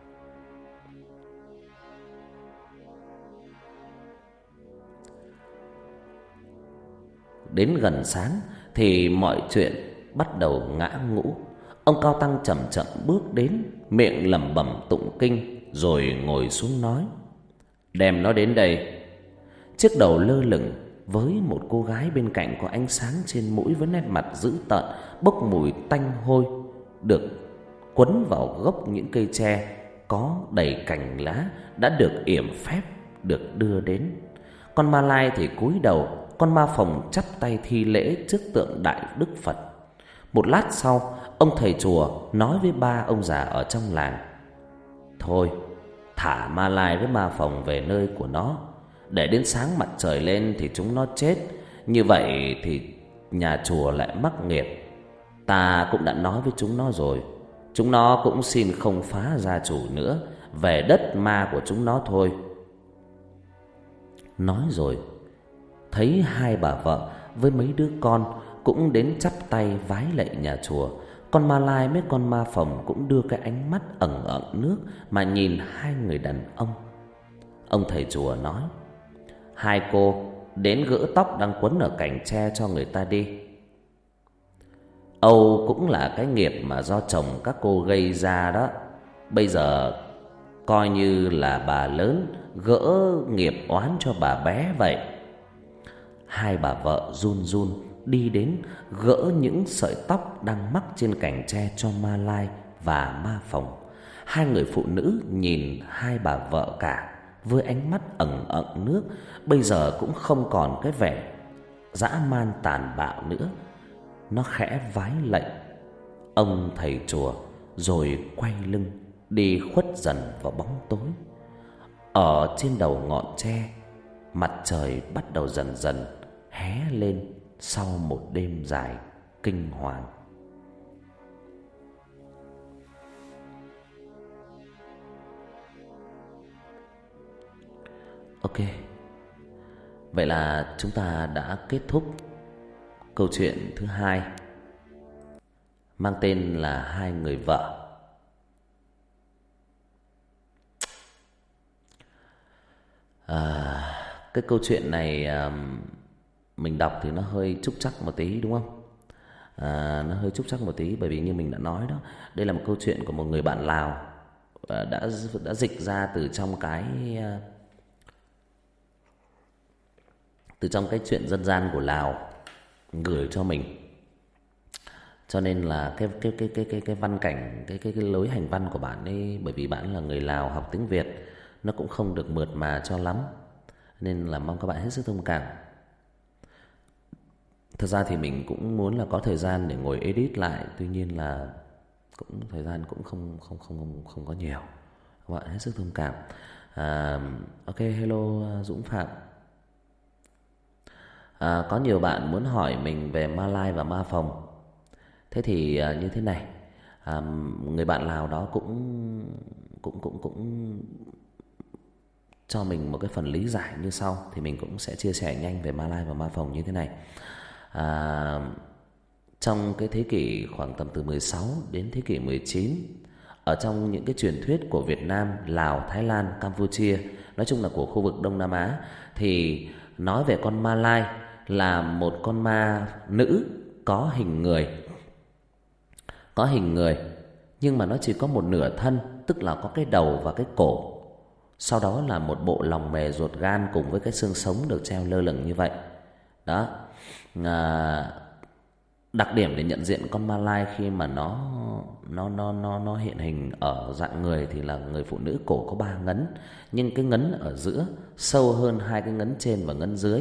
Đến gần sáng thì mọi chuyện bắt đầu ngã ngũ. Ông Cao Tăng chậm chậm bước đến, miệng lẩm bẩm tụng kinh rồi ngồi xuống nói: "Đem nó đến đây." Chiếc đầu lơ lửng với một cô gái bên cạnh có ánh sáng trên mũi với nét mặt dữ tợn, bốc mùi tanh hôi, được quấn vào gốc những cây tre có đầy cành lá đã được yểm phép, được đưa đến. Con ma lai thì cúi đầu, con ma phòng chắp tay thi lễ trước tượng Đại Đức Phật. Một lát sau, ông thầy chùa nói với ba ông già ở trong làng: "Thôi, thả ma lai với ma phòng về nơi của nó. để đến sáng mặt trời lên thì chúng nó chết. Như vậy thì nhà chùa lại mắc nghiệp. Ta cũng đã nói với chúng nó rồi, chúng nó cũng xin không phá gia chủ nữa, về đất ma của chúng nó thôi. Nói rồi, thấy hai bà vợ với mấy đứa con cũng đến chắp tay vái lạy nhà chùa. Con Ma Lai với con Ma Phồng cũng đưa cái ánh mắt ẩn ẩn nước mà nhìn hai người đàn ông. Ông thầy chùa nói: hai cô đến gỡ tóc đang quấn ở cành tre cho người ta đi. Âu cũng là cái nghiệp mà do chồng các cô gây ra đó. Bây giờ coi như là bà lớn gỡ nghiệp oán cho bà bé vậy. Hai bà vợ run run đi đến gỡ những sợi tóc đang mắc trên cành tre cho Ma Lai và Ma Phồng. Hai người phụ nữ nhìn hai bà vợ cả với ánh mắt ẩn ẩn nước, bây giờ cũng không còn cái vẻ dã man tàn bạo nữa. Nó khẽ vái lạy ông thầy chùa rồi quay lưng đi khuất dần vào bóng tối. Ở trên đầu ngọn tre, mặt trời bắt đầu dần dần hé lên sau một đêm dài kinh hoàng. Ok, vậy là chúng ta đã kết thúc câu chuyện thứ hai, mang tên là Hai Người Vợ. Cái câu chuyện này mình đọc thì nó hơi trúc trắc một tí, đúng không? Nó hơi trúc trắc một tí, bởi vì như mình đã nói đó, đây là một câu chuyện của một người bạn Lào, đã dịch ra từ trong cái chuyện dân gian của Lào gửi cho mình. Cho nên là cái văn cảnh, cái lối hành văn của bạn ấy, bởi vì bạn là người Lào học tiếng Việt, nó cũng không được mượt mà cho lắm, nên là mong các bạn hết sức thông cảm. Thật ra thì mình cũng muốn là có thời gian để ngồi edit lại, tuy nhiên là cũng thời gian cũng không có nhiều. Các bạn hết sức thông cảm. Ok, hello Dũng Phạm. Có nhiều bạn muốn hỏi mình về Ma Lai và Ma Phồng. Thế thì như thế này, người bạn Lào đó cũng cho mình một cái phần lý giải như sau, thì mình cũng sẽ chia sẻ nhanh về Ma Lai và Ma Phồng như thế này. Trong cái thế kỷ khoảng tầm từ 16 đến thế kỷ 19, ở trong những cái truyền thuyết của Việt Nam, Lào, Thái Lan, Campuchia, nói chung là của khu vực Đông Nam Á, thì nói về con Ma Lai là một con ma nữ có hình người. Nhưng mà nó chỉ có một nửa thân, tức là có cái đầu và cái cổ. Sau đó là một bộ lòng mề ruột gan cùng với cái xương sống được treo lơ lửng như vậy. Đó. Đặc điểm để nhận diện con Ma Lai khi mà nó hiện hình ở dạng người thì là người phụ nữ cổ có 3 ngấn, nhưng cái ngấn ở giữa sâu hơn 2 cái ngấn trên và ngấn dưới.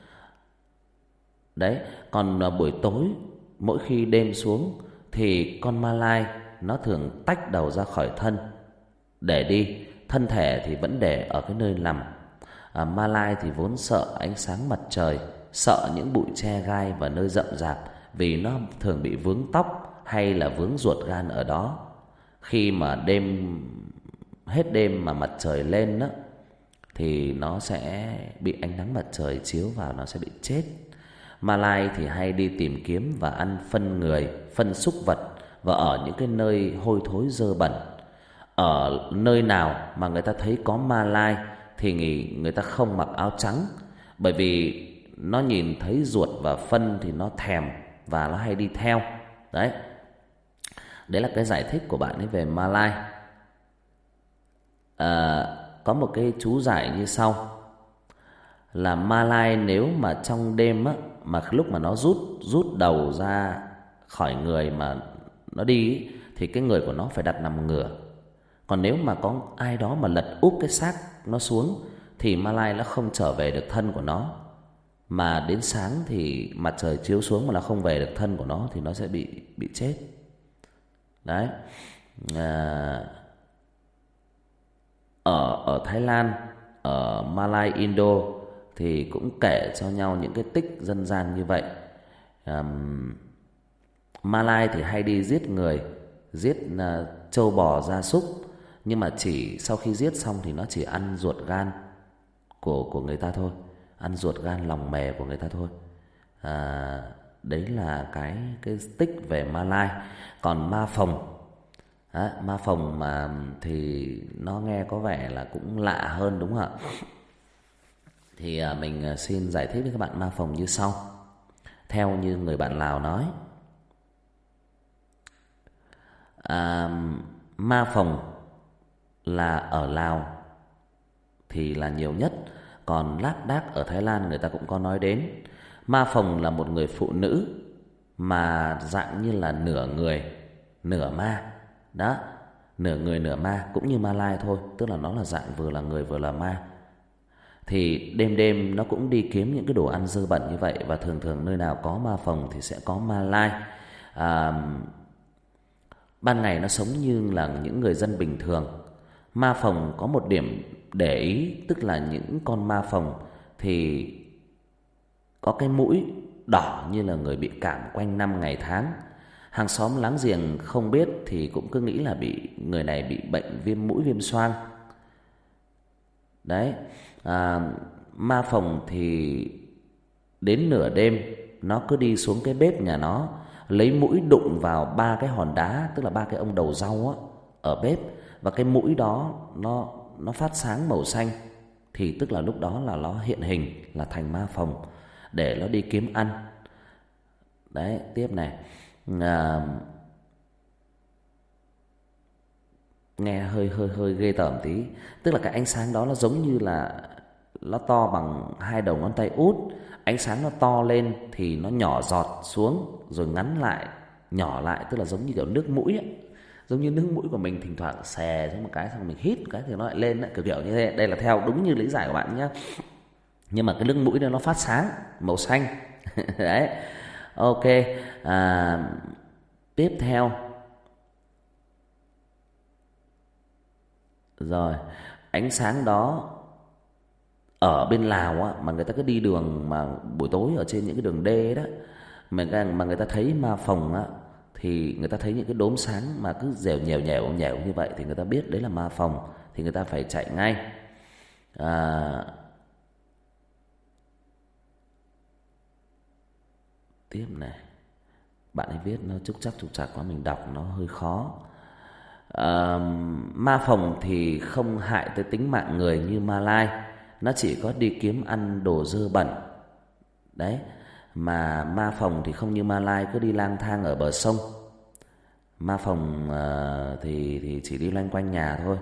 Đấy, còn buổi tối mỗi khi đêm xuống thì con Ma Lai nó thường tách đầu ra khỏi thân để đi, thân thể thì vẫn để ở cái nơi nằm. Ma Lai thì vốn sợ ánh sáng mặt trời, sợ những bụi tre gai và nơi rậm rạp, vì nó thường bị vướng tóc hay là vướng ruột gan ở đó. Khi mà hết đêm mà mặt trời lên đó, thì nó sẽ bị ánh nắng mặt trời chiếu vào, nó sẽ bị chết. Ma Lai thì hay đi tìm kiếm và ăn phân người, phân súc vật, và ở những cái nơi hôi thối dơ bẩn. Ở nơi nào mà người ta thấy có Ma Lai thì người ta không mặc áo trắng, bởi vì nó nhìn thấy ruột và phân thì nó thèm và nó hay đi theo. Đấy là cái giải thích của bạn ấy về Ma Lai. Có một cái chú giải như sau, là Ma Lai nếu mà trong đêm á, mà lúc mà nó rút đầu ra khỏi người mà nó đi ý, thì cái người của nó phải đặt nằm ngửa. Còn nếu mà có ai đó mà lật úp cái xác nó xuống thì Ma Lai nó không trở về được thân của nó, mà đến sáng thì mặt trời chiếu xuống mà nó không về được thân của nó thì nó sẽ bị chết. Đấy. Ở Thái Lan ở Malay Indo thì cũng kể cho nhau những cái tích dân gian như vậy. Malay thì hay đi giết người, giết trâu bò gia súc, nhưng mà chỉ sau khi giết xong thì nó chỉ ăn ruột gan của người ta thôi, ăn ruột gan lòng mề của người ta thôi. Đấy là cái tích về Malay. Còn Ma Phồng, Ma Phồng mà thì nó nghe có vẻ là cũng lạ hơn đúng không ạ? Thì mình xin giải thích với các bạn Ma Phồng như sau. Theo như người bạn Lào nói, Ma Phồng là ở Lào thì là nhiều nhất, còn Lác Đác ở Thái Lan người ta cũng có nói đến. Ma Phồng là một người phụ nữ mà dạng như là nửa người nửa ma. Đó, nửa người nửa ma, cũng như Malay thôi, tức là nó là dạng vừa là người vừa là ma. Thì đêm đêm nó cũng đi kiếm những cái đồ ăn dơ bẩn như vậy, và thường thường nơi nào có Ma Phồng thì sẽ có Malay. Ban ngày nó sống như là những người dân bình thường. Ma Phồng có một điểm để ý, tức là những con Ma Phồng thì có cái mũi đỏ như là người bị cảm quanh năm ngày tháng. Hàng xóm láng giềng không biết thì cũng cứ nghĩ là người này bị bệnh viêm mũi viêm xoang. Đấy, Ma Phồng thì đến nửa đêm nó cứ đi xuống cái bếp nhà nó, lấy mũi đụng vào 3 cái hòn đá, tức là 3 cái ông đầu rau á, ở bếp, và cái mũi đó nó phát sáng màu xanh, thì tức là lúc đó là nó hiện hình là thành Ma Phồng để nó đi kiếm ăn. Đấy, tiếp này, nghe hơi ghê tởm tí. Tức là cái ánh sáng đó nó giống như là nó to bằng 2 đầu ngón tay út. Ánh sáng nó to lên thì nó nhỏ giọt xuống rồi ngắn lại, nhỏ lại, tức là giống như kiểu nước mũi ấy. Giống như nước mũi của mình thỉnh thoảng xè xuống một cái, xong mình hít một cái thì nó lại lên đấy, kiểu như thế. Đây là theo đúng như lý giải của bạn nhé. Nhưng mà cái nước mũi đó nó phát sáng màu xanh. Đấy. Ok, tiếp theo. Rồi, ánh sáng đó ở bên Lào á, mà người ta cứ đi đường mà buổi tối ở trên những cái đường đê đó, mà người ta thấy Ma Phồng á, thì người ta thấy những cái đốm sáng mà cứ nhèo nhèo như vậy thì người ta biết đấy là Ma Phồng, thì người ta phải chạy ngay. Tiếp này, bạn ấy viết nó trúc trặc quá, mình đọc nó hơi khó. Ma Phồng thì không hại tới tính mạng người như Malay, nó chỉ có đi kiếm ăn đồ dơ bẩn. Đấy, mà Ma Phồng thì không như Malay cứ đi lang thang ở bờ sông. Ma Phồng thì chỉ đi loanh quanh nhà thôi.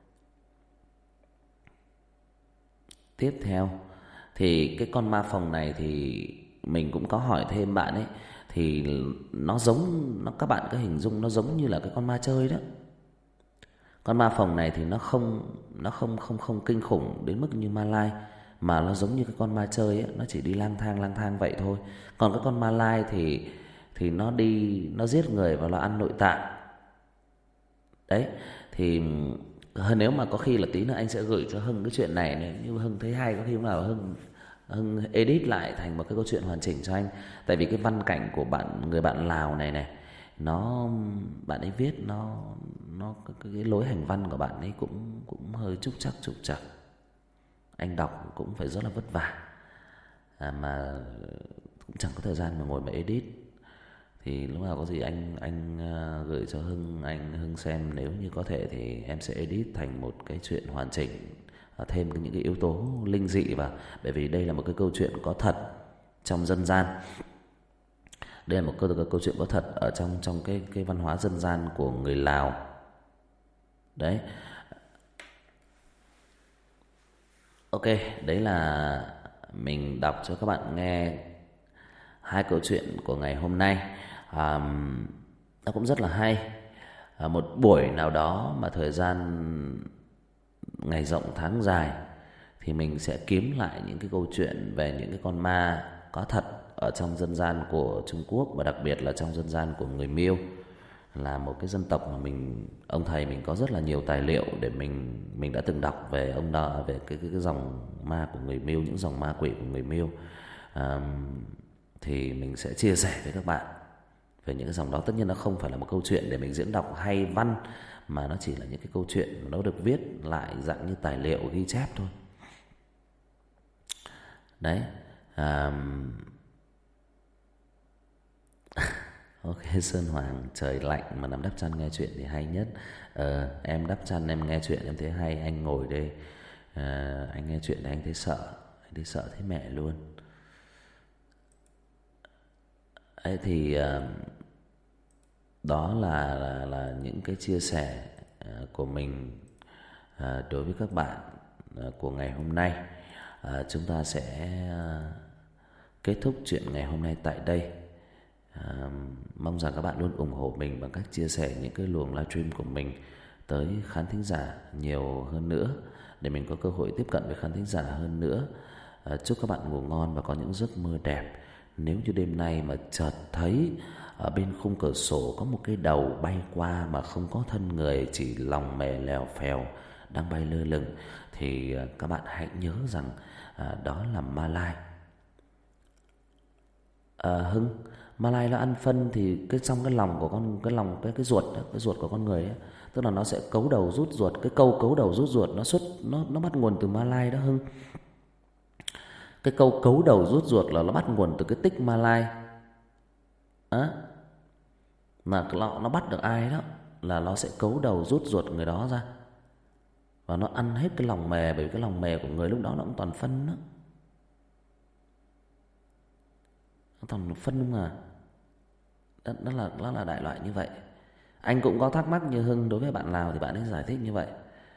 Tiếp theo thì cái con Ma Phồng này thì mình cũng có hỏi thêm bạn ấy, thì nó giống, các bạn có hình dung nó giống như là cái con ma chơi đó. Con Ma Phồng này thì nó không kinh khủng đến mức như Malay, mà nó giống như cái con ma chơi ấy, nó chỉ đi lang thang vậy thôi. Còn cái con Malay thì nó đi, nó giết người và nó ăn nội tạng. Đấy, thì nếu mà có khi là tí nữa anh sẽ gửi cho Hưng cái chuyện này, nếu như Hưng thấy hay, có khi lúc nào Hưng edit lại thành một cái câu chuyện hoàn chỉnh cho anh. Tại vì cái văn cảnh của người bạn Lào này bạn ấy viết nó cái lối hành văn của bạn ấy cũng hơi trúc trặc. Anh đọc cũng phải rất là vất vả, mà cũng chẳng có thời gian mà ngồi mà edit. Thì lúc nào có gì anh gửi cho Hưng xem, nếu như có thể thì em sẽ edit thành một cái chuyện hoàn chỉnh, thêm những cái yếu tố linh dị vào, bởi vì đây là một cái câu chuyện có thật trong dân gian. Đây là một câu chuyện có thật ở trong cái văn hóa dân gian của người Lào. Đấy. Ok, đấy là mình đọc cho các bạn nghe 2 câu chuyện của ngày hôm nay. Nó cũng rất là hay. Một buổi nào đó mà thời gian ngày rộng tháng dài thì mình sẽ kiếm lại những cái câu chuyện về những cái con ma có thật ở trong dân gian của Trung Quốc, và đặc biệt là trong dân gian của người Miêu. là một cái dân tộc mà ông thầy mình có rất là nhiều tài liệu để mình đã từng đọc về ông đó, về cái dòng ma của người Miêu, những dòng ma quỷ của người Miêu. Thì mình sẽ chia sẻ với các bạn về những cái dòng đó. Tất nhiên nó không phải là một câu chuyện để mình diễn đọc hay văn, mà nó chỉ là những cái câu chuyện nó được viết lại dạng như tài liệu ghi chép thôi. Đấy. Ok, Sơn Hoàng, trời lạnh mà nằm đắp chăn nghe chuyện thì hay nhất. Em đắp chăn em nghe chuyện em thấy hay, anh ngồi đây anh nghe chuyện thì anh thấy sợ, thấy mẹ luôn. Ấy thì đó là những cái chia sẻ của mình đối với các bạn của ngày hôm nay. Chúng ta sẽ kết thúc chuyện ngày hôm nay tại đây. Mong rằng các bạn luôn ủng hộ mình bằng cách chia sẻ những cái luồng livestream của mình tới khán thính giả nhiều hơn nữa, để mình có cơ hội tiếp cận với khán thính giả hơn nữa. Chúc các bạn ngủ ngon và có những giấc mơ đẹp. Nếu như đêm nay mà chợt thấy ở bên khung cửa sổ có một cái đầu bay qua mà không có thân người, chỉ lòng mè lèo phèo đang bay lơ lửng, thì các bạn hãy nhớ rằng đó là ma lai. Hưng, ma lai nó ăn phân thì trong cái lòng của con, cái ruột đó, cái ruột của con người ấy, tức là nó sẽ cấu đầu rút ruột. Cái câu cấu đầu rút ruột nó bắt nguồn từ ma lai đó Hưng. Cái câu cấu đầu rút ruột là nó bắt nguồn từ cái tích ma lai á. Mà nó bắt được ai đó là nó sẽ cấu đầu rút ruột người đó ra, và nó ăn hết cái lòng mề, bởi vì cái lòng mề của người lúc đó nó cũng toàn phân đó. Nó toàn phân không à. Đó là đại loại như vậy. Anh cũng có thắc mắc như Hưng, đối với bạn Lào thì bạn ấy giải thích như vậy.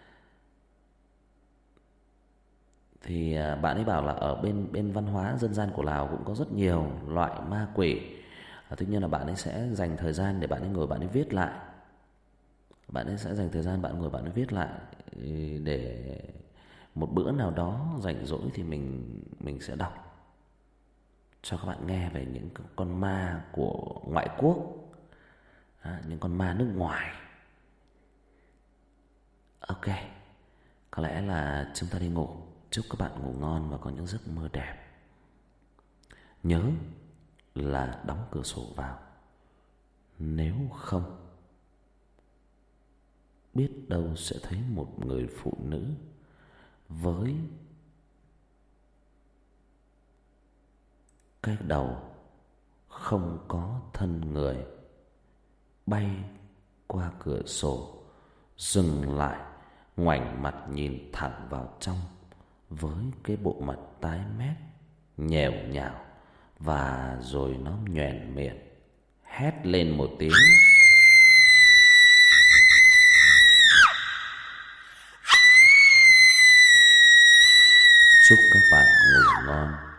Thì bạn ấy bảo là ở bên văn hóa dân gian của Lào cũng có rất nhiều loại ma quỷ. Tuy nhiên là bạn ấy sẽ dành thời gian để bạn ấy ngồi bạn ấy viết lại. Bạn ấy sẽ dành thời gian bạn ngồi bạn ấy viết lại, để một bữa nào đó rảnh rỗi thì mình sẽ đọc cho các bạn nghe về những con ma của ngoại quốc, những con ma nước ngoài. Ok, có lẽ là chúng ta đi ngủ. Chúc các bạn ngủ ngon và có những giấc mơ đẹp. Nhớ là đóng cửa sổ vào, nếu không biết đâu sẽ thấy một người phụ nữ với cái đầu không có thân người bay qua cửa sổ, dừng lại, ngoảnh mặt nhìn thẳng vào trong với cái bộ mặt tái mét, nhèo nhào, và rồi nó nhoẻn miệng hét lên một tiếng. Chúc các bạn ngủ ngon.